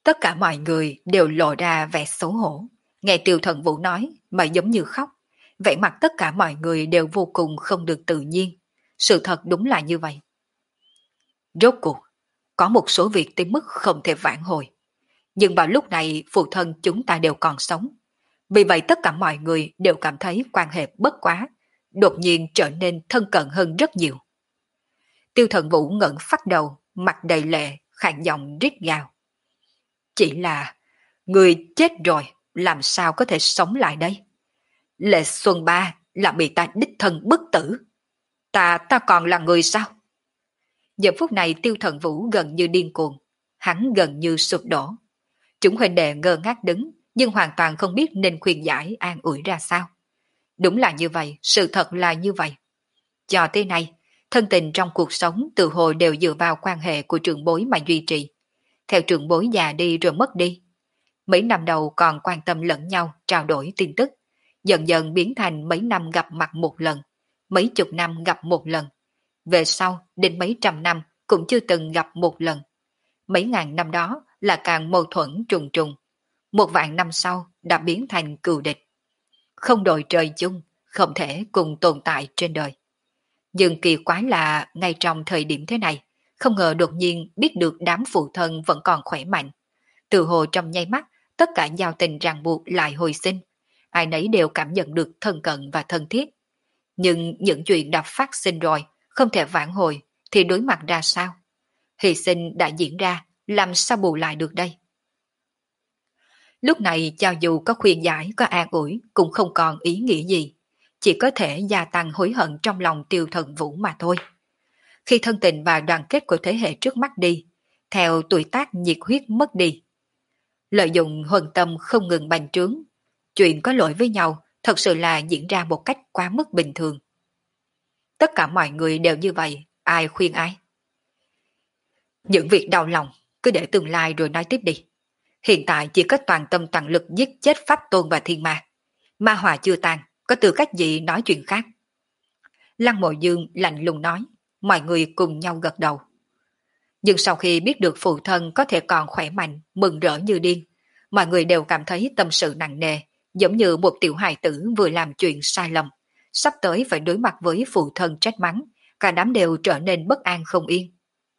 Tất cả mọi người đều lộ ra vẻ xấu hổ. Nghe Tiêu Thần Vũ nói mà giống như khóc. Vẻ mặt tất cả mọi người đều vô cùng không được tự nhiên. Sự thật đúng là như vậy. Rốt cuộc, có một số việc tới mức không thể vãn hồi. Nhưng vào lúc này phụ thân chúng ta đều còn sống. Vì vậy tất cả mọi người đều cảm thấy quan hệ bất quá, đột nhiên trở nên thân cận hơn rất nhiều. Tiêu Thần Vũ ngẩng phát đầu, mặt đầy lệ, khàn giọng rít gào. Chỉ là, người chết rồi, làm sao có thể sống lại đây? Lệ Xuân Ba là bị ta đích thân bức tử. Ta, ta còn là người sao? Giờ phút này Tiêu Thần Vũ gần như điên cuồng, hắn gần như sụp đổ. Chúng huynh đệ ngơ ngác đứng, nhưng hoàn toàn không biết nên khuyên giải an ủi ra sao. Đúng là như vậy, sự thật là như vậy. Cho tới nay, thân tình trong cuộc sống từ hồi đều dựa vào quan hệ của trưởng bối mà duy trì. Theo trưởng bối già đi rồi mất đi. Mấy năm đầu còn quan tâm lẫn nhau, trao đổi tin tức. Dần dần biến thành mấy năm gặp mặt một lần, mấy chục năm gặp một lần. Về sau, đến mấy trăm năm cũng chưa từng gặp một lần. Mấy ngàn năm đó là càng mâu thuẫn trùng trùng. Một vạn năm sau đã biến thành cừu địch. Không đội trời chung, không thể cùng tồn tại trên đời. Nhưng kỳ quái là ngay trong thời điểm thế này, không ngờ đột nhiên biết được đám phụ thân vẫn còn khỏe mạnh. Từ hồ trong nháy mắt, tất cả giao tình ràng buộc lại hồi sinh. Ai nấy đều cảm nhận được thân cận và thân thiết. Nhưng những chuyện đã phát sinh rồi, không thể vãn hồi, thì đối mặt ra sao? Hy sinh đã diễn ra, làm sao bù lại được đây? Lúc này cho dù có khuyên giải, có an ủi, cũng không còn ý nghĩa gì. Chỉ có thể gia tăng hối hận trong lòng Tiêu Thần Vũ mà thôi. Khi thân tình và đoàn kết của thế hệ trước mắt đi, theo tuổi tác nhiệt huyết mất đi. Lợi dụng huân tâm không ngừng bành trướng, chuyện có lỗi với nhau thật sự là diễn ra một cách quá mức bình thường. Tất cả mọi người đều như vậy, ai khuyên ai? Những việc đau lòng, cứ để tương lai rồi nói tiếp đi. Hiện tại chỉ có toàn tâm toàn lực giết chết Pháp Tôn và Thiên Ma. Ma hòa chưa tan, có tư cách gì nói chuyện khác? Lăng Mộ Dương lạnh lùng nói, mọi người cùng nhau gật đầu. Nhưng sau khi biết được phụ thân có thể còn khỏe mạnh, mừng rỡ như điên, mọi người đều cảm thấy tâm sự nặng nề, giống như một tiểu hài tử vừa làm chuyện sai lầm, sắp tới phải đối mặt với phụ thân trách mắng, cả đám đều trở nên bất an không yên.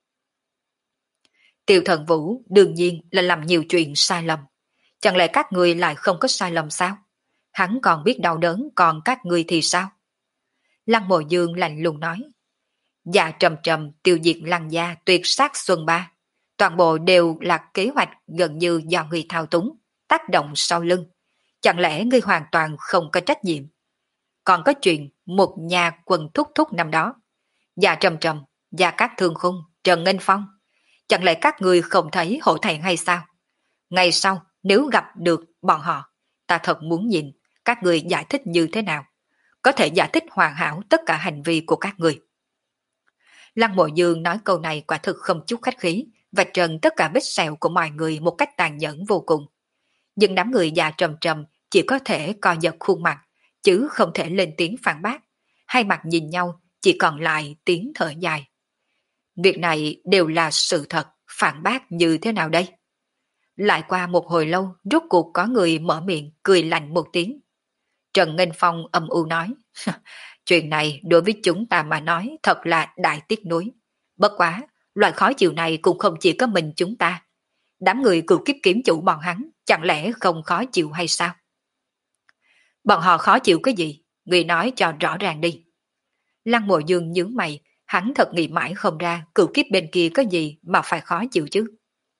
Tiêu Thần Vũ đương nhiên là làm nhiều chuyện sai lầm. Chẳng lẽ các người lại không có sai lầm sao? Hắn còn biết đau đớn, còn các người thì sao? Lăng Mộ Dương lạnh lùng nói. Dạ trầm trầm tiêu diệt Lăng gia tuyệt sát Xuân Ba. Toàn bộ đều là kế hoạch gần như do người thao túng, tác động sau lưng. Chẳng lẽ ngươi hoàn toàn không có trách nhiệm? Còn có chuyện một nhà quần thúc thúc năm đó. Dạ trầm trầm, Gia Cát Thương Khung, Trần Nghênh Phong. Chẳng lẽ các người không thấy hổ thẹn hay sao? Ngày sau, nếu gặp được bọn họ, ta thật muốn nhìn các người giải thích như thế nào. Có thể giải thích hoàn hảo tất cả hành vi của các người. Lăng Mộ Dương nói câu này quả thực không chút khách khí, và trần tất cả vết sẹo của mọi người một cách tàn nhẫn vô cùng. Nhưng đám người già trầm trầm chỉ có thể co giật khuôn mặt, chứ không thể lên tiếng phản bác. Hai mặt nhìn nhau, chỉ còn lại tiếng thở dài. Việc này đều là sự thật, phản bác như thế nào đây? Lại qua một hồi lâu, rốt cuộc có người mở miệng, cười lạnh một tiếng. Trần Nghênh Phong âm u nói, chuyện này đối với chúng ta mà nói thật là đại tiếc nuối. Bất quá, loại khó chịu này cũng không chỉ có mình chúng ta. Đám người cựu kiếp kiếm chủ bọn hắn, chẳng lẽ không khó chịu hay sao? Bọn họ khó chịu cái gì? Người nói cho rõ ràng đi. Lăng Mộ Dương nhướng mày, hắn thật nghĩ mãi không ra cựu kiếp bên kia có gì mà phải khó chịu chứ.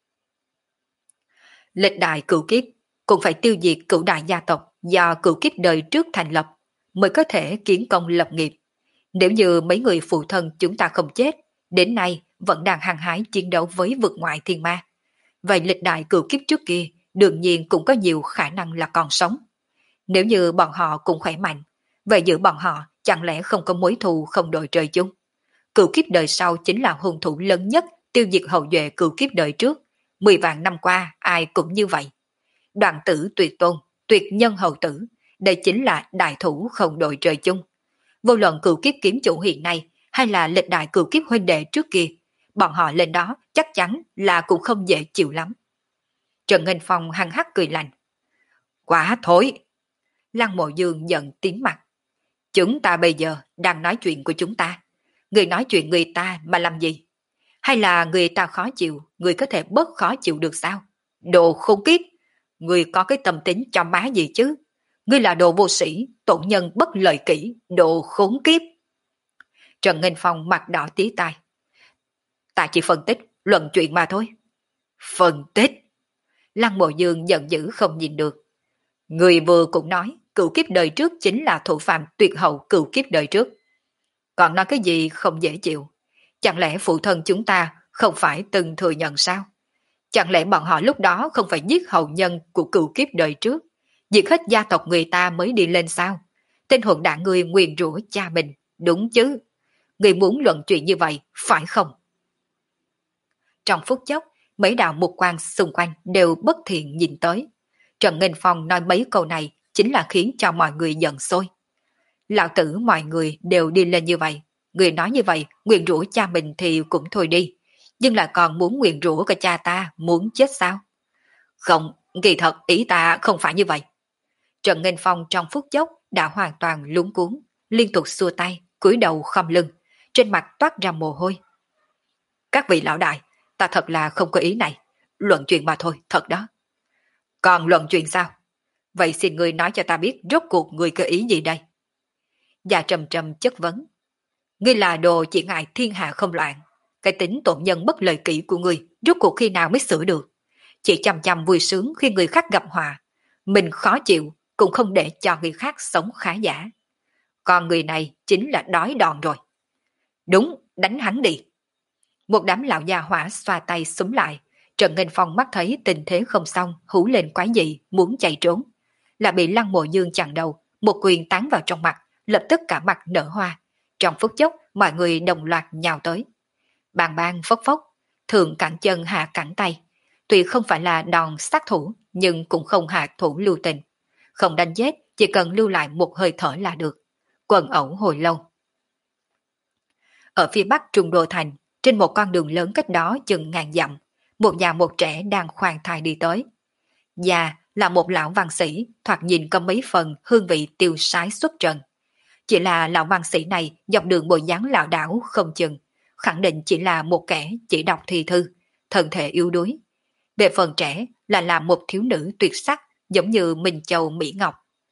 Lịch đại cựu kiếp cũng phải tiêu diệt cựu đại gia tộc do cựu kiếp đời trước thành lập mới có thể kiến công lập nghiệp. Nếu như mấy người phụ thân chúng ta không chết, đến nay vẫn đang hăng hái chiến đấu với vực ngoại thiên ma. Vậy lịch đại cựu kiếp trước kia đương nhiên cũng có nhiều khả năng là còn sống. Nếu như bọn họ cũng khỏe mạnh, vậy giữa bọn họ chẳng lẽ không có mối thù không đội trời chung? Cựu kiếp đời sau chính là hung thủ lớn nhất tiêu diệt hậu duệ cựu kiếp đời trước. Mười vạn năm qua ai cũng như vậy. Đoạn tử tuyệt tôn, tuyệt nhân hậu tử, đây chính là đại thủ không đội trời chung. Vô luận cựu kiếp kiếm chủ hiện nay hay là lịch đại cựu kiếp huynh đệ trước kia, bọn họ lên đó chắc chắn là cũng không dễ chịu lắm. Trần Nghênh Phong hăng hắc cười lạnh. Quá thối! Lăng Mộ Dương giận tím mặt. Chúng ta bây giờ đang nói chuyện của chúng ta. Người nói chuyện người ta mà làm gì? Hay là người ta khó chịu, người có thể bớt khó chịu được sao? Đồ khốn kiếp! Người có cái tâm tính cho má gì chứ? Ngươi là đồ vô sĩ, tổn nhân bất lợi kỹ, đồ khốn kiếp! Trần Nghênh Phong mặt đỏ tía tai. Ta chỉ phân tích, luận chuyện mà thôi. Phân tích? Lăng Mộ Dương giận dữ không nhìn được. Người vừa cũng nói, cựu kiếp đời trước chính là thủ phạm tuyệt hậu cựu kiếp đời trước. Còn nói cái gì không dễ chịu? Chẳng lẽ phụ thân chúng ta không phải từng thừa nhận sao? Chẳng lẽ bọn họ lúc đó không phải giết hậu nhân của cựu kiếp đời trước, diệt hết gia tộc người ta mới đi lên sao? Tên hồn đạn người nguyền rủa cha mình, đúng chứ? Người muốn luận chuyện như vậy, phải không? Trong phút chốc, mấy đạo mục quan xung quanh đều bất thiện nhìn tới. Trần Nghênh Phong nói mấy câu này chính là khiến cho mọi người giận sôi. Lão tử mọi người đều đi lên như vậy. Người nói như vậy, nguyền rủa cha mình thì cũng thôi đi. Nhưng lại còn muốn nguyền rủa của cha ta, muốn chết sao? Không, kỳ thật ý ta không phải như vậy. Trần Nghênh Phong trong phút chốc đã hoàn toàn lúng cuốn, liên tục xua tay, cúi đầu khom lưng, trên mặt toát ra mồ hôi. Các vị lão đại, ta thật là không có ý này. Luận chuyện mà thôi, thật đó. Còn luận chuyện sao? Vậy xin ngươi nói cho ta biết rốt cuộc ngươi có ý gì đây? Già trầm trầm chất vấn. Ngươi là đồ chỉ ngại thiên hạ không loạn. Cái tính tổn nhân bất lợi kỹ của ngươi rốt cuộc khi nào mới sửa được? Chỉ chăm chăm vui sướng khi người khác gặp họa. Mình khó chịu cũng không để cho người khác sống khá giả. Còn người này chính là đói đòn rồi. Đúng, đánh hắn đi. Một đám lão già hỏa xoa tay xúm lại. Trần Nghênh Phong mắt thấy tình thế không xong, hú lên quái dị, muốn chạy trốn. Là bị Lăng Mộ Dương chặn đầu, một quyền tán vào trong mặt, lập tức cả mặt nở hoa. Trong phút chốc, mọi người đồng loạt nhào tới. Bàng bang phốc phốc, thượng cẳng chân hạ cẳng tay. Tuy không phải là đòn sát thủ, nhưng cũng không hạ thủ lưu tình. Không đánh chết, chỉ cần lưu lại một hơi thở là được. Quần ẩu hồi lâu. Ở phía bắc Trung Đô Thành, trên một con đường lớn cách đó chừng ngàn dặm, một già một trẻ đang khoan thai đi tới. Già là một lão văn sĩ, thoạt nhìn có mấy phần hương vị tiêu sái xuất trần. Chỉ là lão văn sĩ này dọc đường bộ dáng lão đảo không chừng, khẳng định chỉ là một kẻ chỉ đọc thi thư, thân thể yếu đuối. Về phần trẻ là là một thiếu nữ tuyệt sắc, giống như Minh Châu Mỹ Ngọc.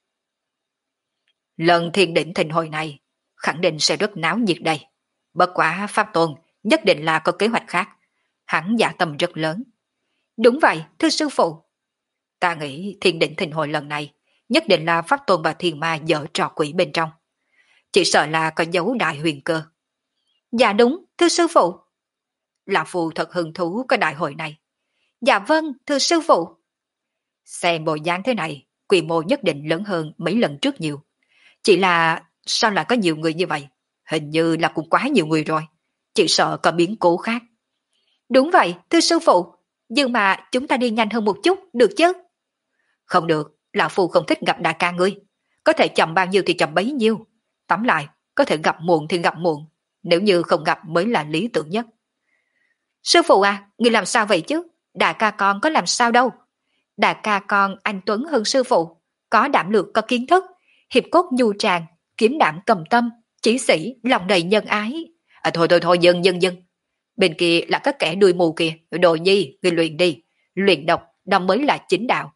Lần thiên đỉnh thịnh hội này, khẳng định sẽ rất náo nhiệt đây. Bất quá Pháp Tôn nhất định là có kế hoạch khác. Hắn dạ tâm rất lớn. Đúng vậy, thưa sư phụ. Ta nghĩ thiên đỉnh thịnh hội lần này nhất định là Pháp Tôn và Thiên Ma dở trò quỷ bên trong. Chỉ sợ là có dấu đại huyền cơ. Dạ đúng, thưa sư phụ. Lão Phu thật hứng thú cái đại hội này. Dạ vâng, thưa sư phụ. Xem bộ dáng thế này, quy mô nhất định lớn hơn mấy lần trước nhiều. Chỉ là sao lại có nhiều người như vậy? Hình như là cũng quá nhiều người rồi. Chỉ sợ có biến cố khác. Đúng vậy, thưa sư phụ. Nhưng mà chúng ta đi nhanh hơn một chút, được chứ? Không được, Lão Phu không thích gặp đại ca ngươi. Có thể chậm bao nhiêu thì chậm bấy nhiêu. Tóm lại, có thể gặp muộn thì gặp muộn. Nếu như không gặp mới là lý tưởng nhất. Sư phụ à, ngươi làm sao vậy chứ? Đại ca con có làm sao đâu. Đại ca con anh Tuấn hơn sư phụ. Có đảm lược, có kiến thức. Hiệp cốt nhu tràng, kiếm đảm cầm tâm, chỉ sĩ, lòng đầy nhân ái. À thôi thôi thôi, dừng dừng dừng. Bên kia là các kẻ đuôi mù kìa. Đồ nhi, ngươi luyện đi. Luyện độc, đó mới là chính đạo.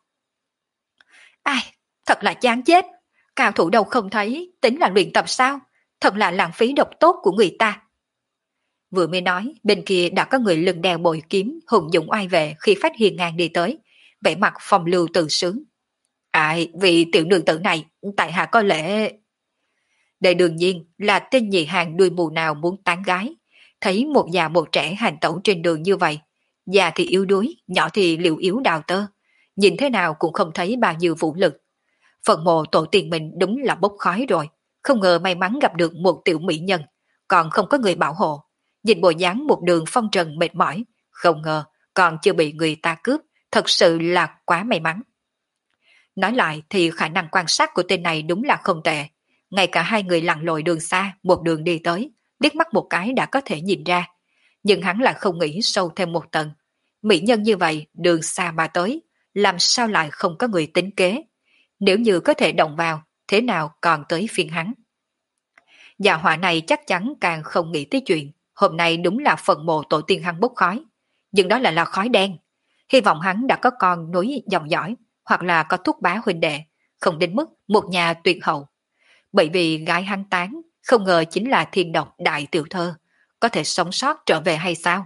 Ai, thật là chán chết. Cao thủ đâu không thấy, tính là luyện tập sao? Thật là lãng phí độc tốt của người ta. Vừa mới nói, bên kia đã có người lưng đeo bội kiếm, hùng dũng oai vệ khi phát hiền ngang đi tới, vẻ mặt phong lưu tự sướng. Ai, vì tiểu nương tử này, tại hạ có lẽ... Đây đương nhiên là tên nhị hàng đuôi mù nào muốn tán gái. Thấy một già một trẻ hành tẩu trên đường như vậy, già thì yếu đuối, nhỏ thì liều yếu đào tơ. Nhìn thế nào cũng không thấy bao nhiêu vũ lực. Phần mộ tổ tiên mình đúng là bốc khói rồi. Không ngờ may mắn gặp được một tiểu mỹ nhân, còn không có người bảo hộ. Nhìn bộ dáng một đường phong trần mệt mỏi, không ngờ còn chưa bị người ta cướp, thật sự là quá may mắn. Nói lại thì khả năng quan sát của tên này đúng là không tệ. Ngay cả hai người lặn lội đường xa, một đường đi tới, liếc mắt một cái đã có thể nhìn ra. Nhưng hắn lại không nghĩ sâu thêm một tầng. Mỹ nhân như vậy, đường xa mà tới, làm sao lại không có người tính kế? Nếu như có thể động vào, thế nào còn tới phiên hắn? Gia hỏa này chắc chắn càng không nghĩ tới chuyện, hôm nay đúng là phần mộ tổ tiên hắn bốc khói. Nhưng đó là là khói đen. Hy vọng hắn đã có con nối dòng dõi, hoặc là có thúc bá huynh đệ, không đến mức một nhà tuyệt hậu. Bởi vì gái hắn tán, không ngờ chính là thiên độc đại tiểu thơ, có thể sống sót trở về hay sao?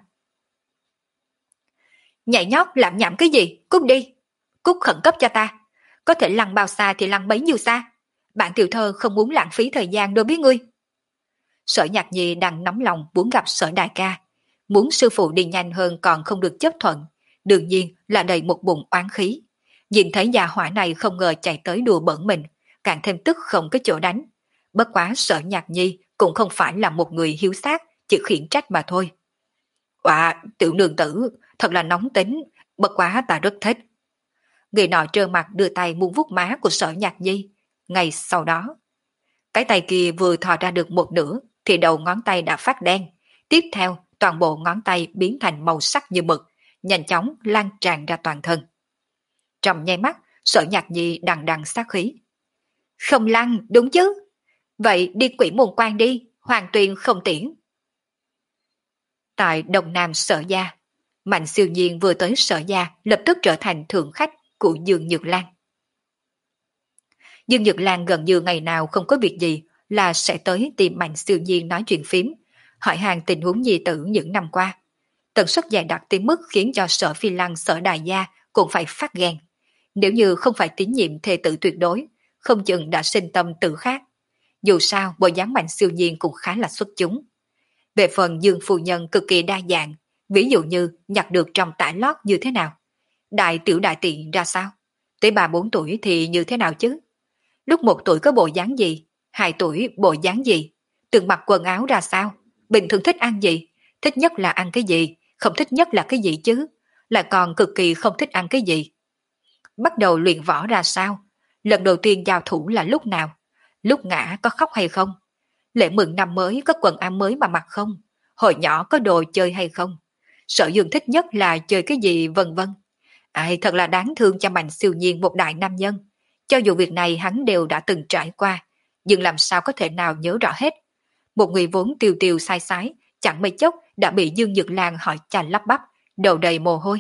Nhảy nhót làm nhảm cái gì? Cút đi! Cút khẩn cấp cho ta! Có thể lăn bao xa thì lăn bấy nhiêu xa. Bạn tiểu thơ không muốn lãng phí thời gian đối với ngươi. Sở Nhạc Nhi đang nóng lòng muốn gặp Sở đại ca, muốn sư phụ đi nhanh hơn còn không được chấp thuận, đương nhiên là đầy một bụng oán khí. Nhìn thấy già hỏa này không ngờ chạy tới đùa bỡn mình, càng thêm tức không có chỗ đánh. Bất quá Sở Nhạc Nhi cũng không phải là một người hiếu sát, chỉ khiển trách mà thôi. Wow, tiểu nương tử, thật là nóng tính, bất quá ta rất thích. Người nọ trơ mặt đưa tay muốn vuốt má của Sở Nhạc Nhi. Ngay sau đó, cái tay kia vừa thò ra được một nửa, thì đầu ngón tay đã phát đen. Tiếp theo, toàn bộ ngón tay biến thành màu sắc như mực, nhanh chóng lan tràn ra toàn thân. Trong nháy mắt, Sở Nhạc Nhi đằng đằng sát khí. Không lăn, đúng chứ? Vậy đi Quỷ Môn Quan đi, Hoàng Tuyền không tiễn. Tại Đông Nam Sở Gia, Mạnh Siêu Nhiên vừa tới Sở Gia lập tức trở thành thượng khách của Dương Nhược Lan. Dương Nhược Lan gần như ngày nào không có việc gì là sẽ tới tìm Mạnh Siêu Nhiên nói chuyện phím, hỏi hàng tình huống nhi tử những năm qua. Tần suất dày đặc tới mức khiến cho Sở Phi Lăng Sở Đại Gia cũng phải phát ghen. Nếu như không phải tín nhiệm thê tử tuyệt đối, không chừng đã sinh tâm tự khác. Dù sao, bộ dáng Mạnh Siêu Nhiên cũng khá là xuất chúng. Về phần Dương phu nhân cực kỳ đa dạng, ví dụ như nhặt được trong tả lót như thế nào, đại tiểu đại tiện ra sao, tới ba bốn tuổi thì như thế nào chứ? Lúc một tuổi có bộ dáng gì, hai tuổi bộ dáng gì, từng mặc quần áo ra sao, bình thường thích ăn gì, thích nhất là ăn cái gì, không thích nhất là cái gì chứ, lại còn cực kỳ không thích ăn cái gì. Bắt đầu luyện võ ra sao, lần đầu tiên giao thủ là lúc nào, lúc ngã có khóc hay không, lễ mừng năm mới có quần áo mới mà mặc không, hồi nhỏ có đồ chơi hay không, Sở Dương thích nhất là chơi cái gì vân vân. Ai thật là đáng thương cho Mạnh Siêu Nhiên một đại nam nhân. Cho dù việc này hắn đều đã từng trải qua, nhưng làm sao có thể nào nhớ rõ hết. Một người vốn tiêu tiêu sai sái, chẳng mấy chốc đã bị Dương Nhược Lan hỏi chà lắp bắp, đầu đầy mồ hôi.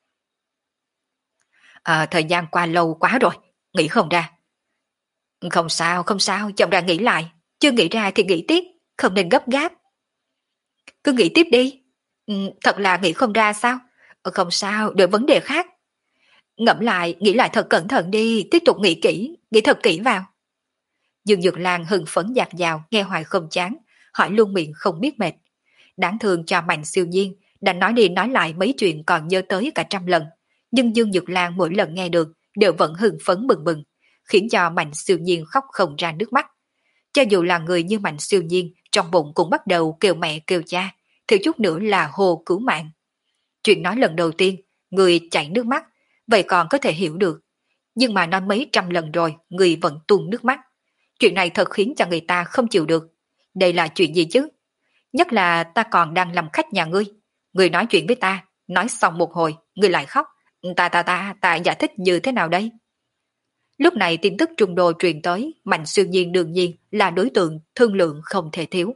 À, thời gian qua lâu quá rồi, nghĩ không ra. Không sao, không sao, chậm ra nghĩ lại. Chưa nghĩ ra thì nghĩ tiếp, không nên gấp gáp. Cứ nghĩ tiếp đi. Ừ, thật là nghĩ không ra sao? Không sao, đợi vấn đề khác. Ngẫm lại, nghĩ lại thật cẩn thận đi, tiếp tục nghĩ kỹ, nghĩ thật kỹ vào. Dương Nhược Lan hưng phấn dạt dào, nghe hoài không chán, hỏi luôn miệng không biết mệt. Đáng thương cho Mạnh Siêu Nhiên, đã nói đi nói lại mấy chuyện còn nhớ tới cả trăm lần. Nhưng Dương Nhược Lan mỗi lần nghe được, đều vẫn hưng phấn bừng bừng, khiến cho Mạnh Siêu Nhiên khóc không ra nước mắt. Cho dù là người như Mạnh Siêu Nhiên, trong bụng cũng bắt đầu kêu mẹ kêu cha, thiếu chút nữa là hô cứu mạng. Chuyện nói lần đầu tiên, người chảy nước mắt, vậy còn có thể hiểu được. Nhưng mà nói mấy trăm lần rồi, người vẫn tuôn nước mắt. Chuyện này thật khiến cho người ta không chịu được. Đây là chuyện gì chứ? Nhất là ta còn đang làm khách nhà ngươi. Ngươi nói chuyện với ta, nói xong một hồi, ngươi lại khóc. Ta ta ta, ta giải thích như thế nào đây? Lúc này tin tức trung đô truyền tới, Mạnh Siêu Nhiên đương nhiên là đối tượng thương lượng không thể thiếu.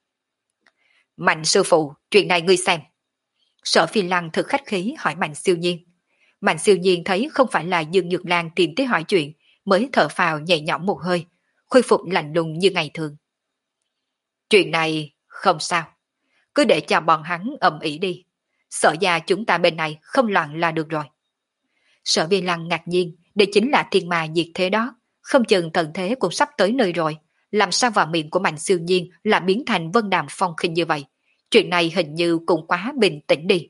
Mạnh sư phụ, chuyện này ngươi xem. Sở Phi Lăng thực khách khí hỏi Mạnh Siêu Nhiên. Mạnh Siêu Nhiên thấy không phải là Dương Nhược Lan tìm tới hỏi chuyện, mới thở phào nhẹ nhõm một hơi, khôi phục lạnh lùng như ngày thường. Chuyện này không sao, cứ để cho bọn hắn ầm ĩ đi. Sở gia chúng ta bên này không loạn là được rồi. Sở Vi Lăng ngạc nhiên, đây chính là thiên ma diệt thế đó, không chừng tận thế cũng sắp tới nơi rồi. Làm sao vào miệng của Mạnh Siêu Nhiên là biến thành vân đàm phong khinh như vậy? Chuyện này hình như cũng quá bình tĩnh đi.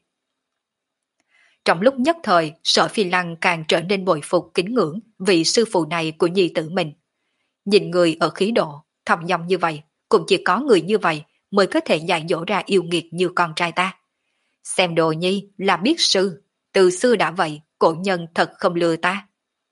Trong lúc nhất thời, Sở Phi Lăng càng trở nên bội phục kính ngưỡng vị sư phụ này của nhi tử mình. Nhìn người ở khí độ, thong dong như vậy, cũng chỉ có người như vậy mới có thể dạy dỗ ra yêu nghiệt như con trai ta. Xem đồ nhi là biết sư, từ xưa đã vậy, cổ nhân thật không lừa ta.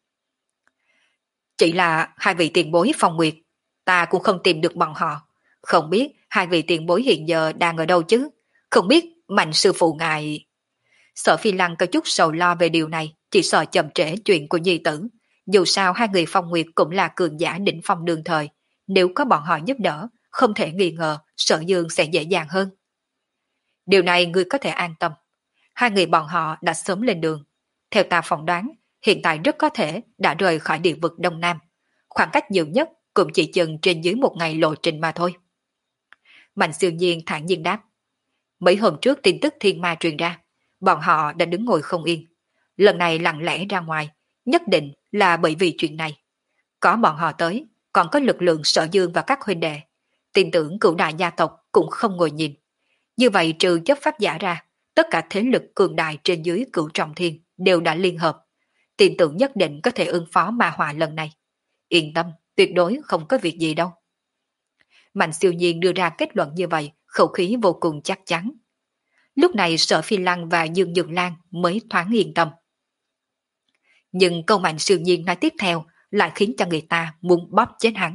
Chỉ là hai vị tiền bối Phong Nguyệt, ta cũng không tìm được bọn họ. Không biết hai vị tiền bối hiện giờ đang ở đâu chứ? Không biết Mạnh sư phụ ngài... Sở Phi Lăng có chút sầu lo về điều này, chỉ sợ chậm trễ chuyện của nhi tử. Dù sao hai người Phong Nguyệt cũng là cường giả đỉnh phong đương thời, nếu có bọn họ giúp đỡ, không thể nghi ngờ Sở Dương sẽ dễ dàng hơn. Điều này ngươi có thể an tâm. Hai người bọn họ đã sớm lên đường. Theo ta phỏng đoán, hiện tại rất có thể đã rời khỏi địa vực Đông Nam. Khoảng cách nhiều nhất cũng chỉ chừng trên dưới một ngày lộ trình mà thôi. Mạnh Siêu Nhiên thản nhiên đáp. Mấy hôm trước tin tức thiên ma truyền ra, bọn họ đã đứng ngồi không yên. Lần này lặng lẽ ra ngoài, nhất định là bởi vì chuyện này. Có bọn họ tới, còn có lực lượng Sở Dương và các huynh đệ. Tin tưởng cửu đại gia tộc cũng không ngồi nhìn. Như vậy trừ chấp pháp giả ra, tất cả thế lực cường đại trên dưới cửu trọng thiên đều đã liên hợp. Tin tưởng nhất định có thể ứng phó ma họa lần này. Yên tâm, tuyệt đối không có việc gì đâu. Mạnh Siêu Nhiên đưa ra kết luận như vậy, khẩu khí vô cùng chắc chắn. Lúc này Sở Phi Lăng và Dương Nhược Lan mới thoáng yên tâm. Nhưng câu Mạnh Siêu Nhiên nói tiếp theo lại khiến cho người ta muốn bóp chết hắn.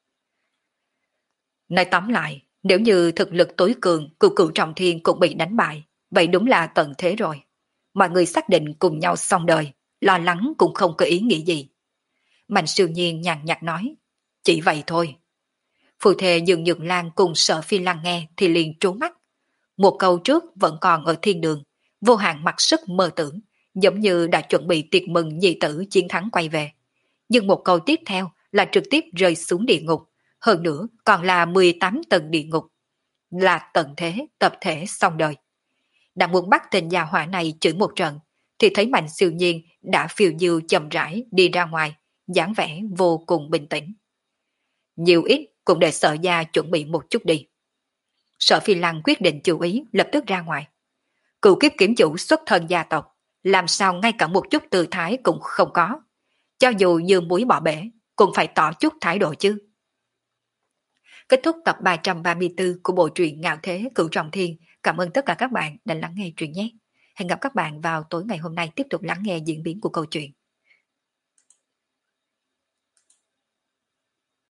Nói tóm lại, nếu như thực lực tối cường của cửu trọng thiên cũng bị đánh bại, vậy đúng là tận thế rồi. Mọi người xác định cùng nhau xong đời, lo lắng cũng không có ý nghĩ gì. Mạnh Siêu Nhiên nhàn nhạt nói, chỉ vậy thôi. Phù thề Dương Nhược Lan cùng Sở Phi Lăng nghe thì liền trố mắt. Một câu trước vẫn còn ở thiên đường, vô hạn mặc sức mơ tưởng, giống như đã chuẩn bị tiệc mừng nhi tử chiến thắng quay về. Nhưng một câu tiếp theo là trực tiếp rơi xuống địa ngục, hơn nữa còn là mười tám tầng địa ngục. Là tận thế, tập thể xong đời. Đang muốn bắt tên gia hỏa này chửi một trận, thì thấy Mạnh Siêu Nhiên đã phiêu diêu chậm rãi đi ra ngoài, dáng vẻ vô cùng bình tĩnh. Nhiều ít cũng để Sở gia chuẩn bị một chút đi. Sở Phi Lăng quyết định chú ý lập tức ra ngoài. Cựu kiếp kiếm chủ xuất thân gia tộc, làm sao ngay cả một chút tư thái cũng không có. Cho dù như muối bỏ bể, cũng phải tỏ chút thái độ chứ. Kết thúc tập ba trăm ba mươi tư của bộ truyện Ngạo Thế Cửu Trọng Thiên. Cảm ơn tất cả các bạn đã lắng nghe truyện nhé. Hẹn gặp các bạn vào tối ngày hôm nay tiếp tục lắng nghe diễn biến của câu chuyện.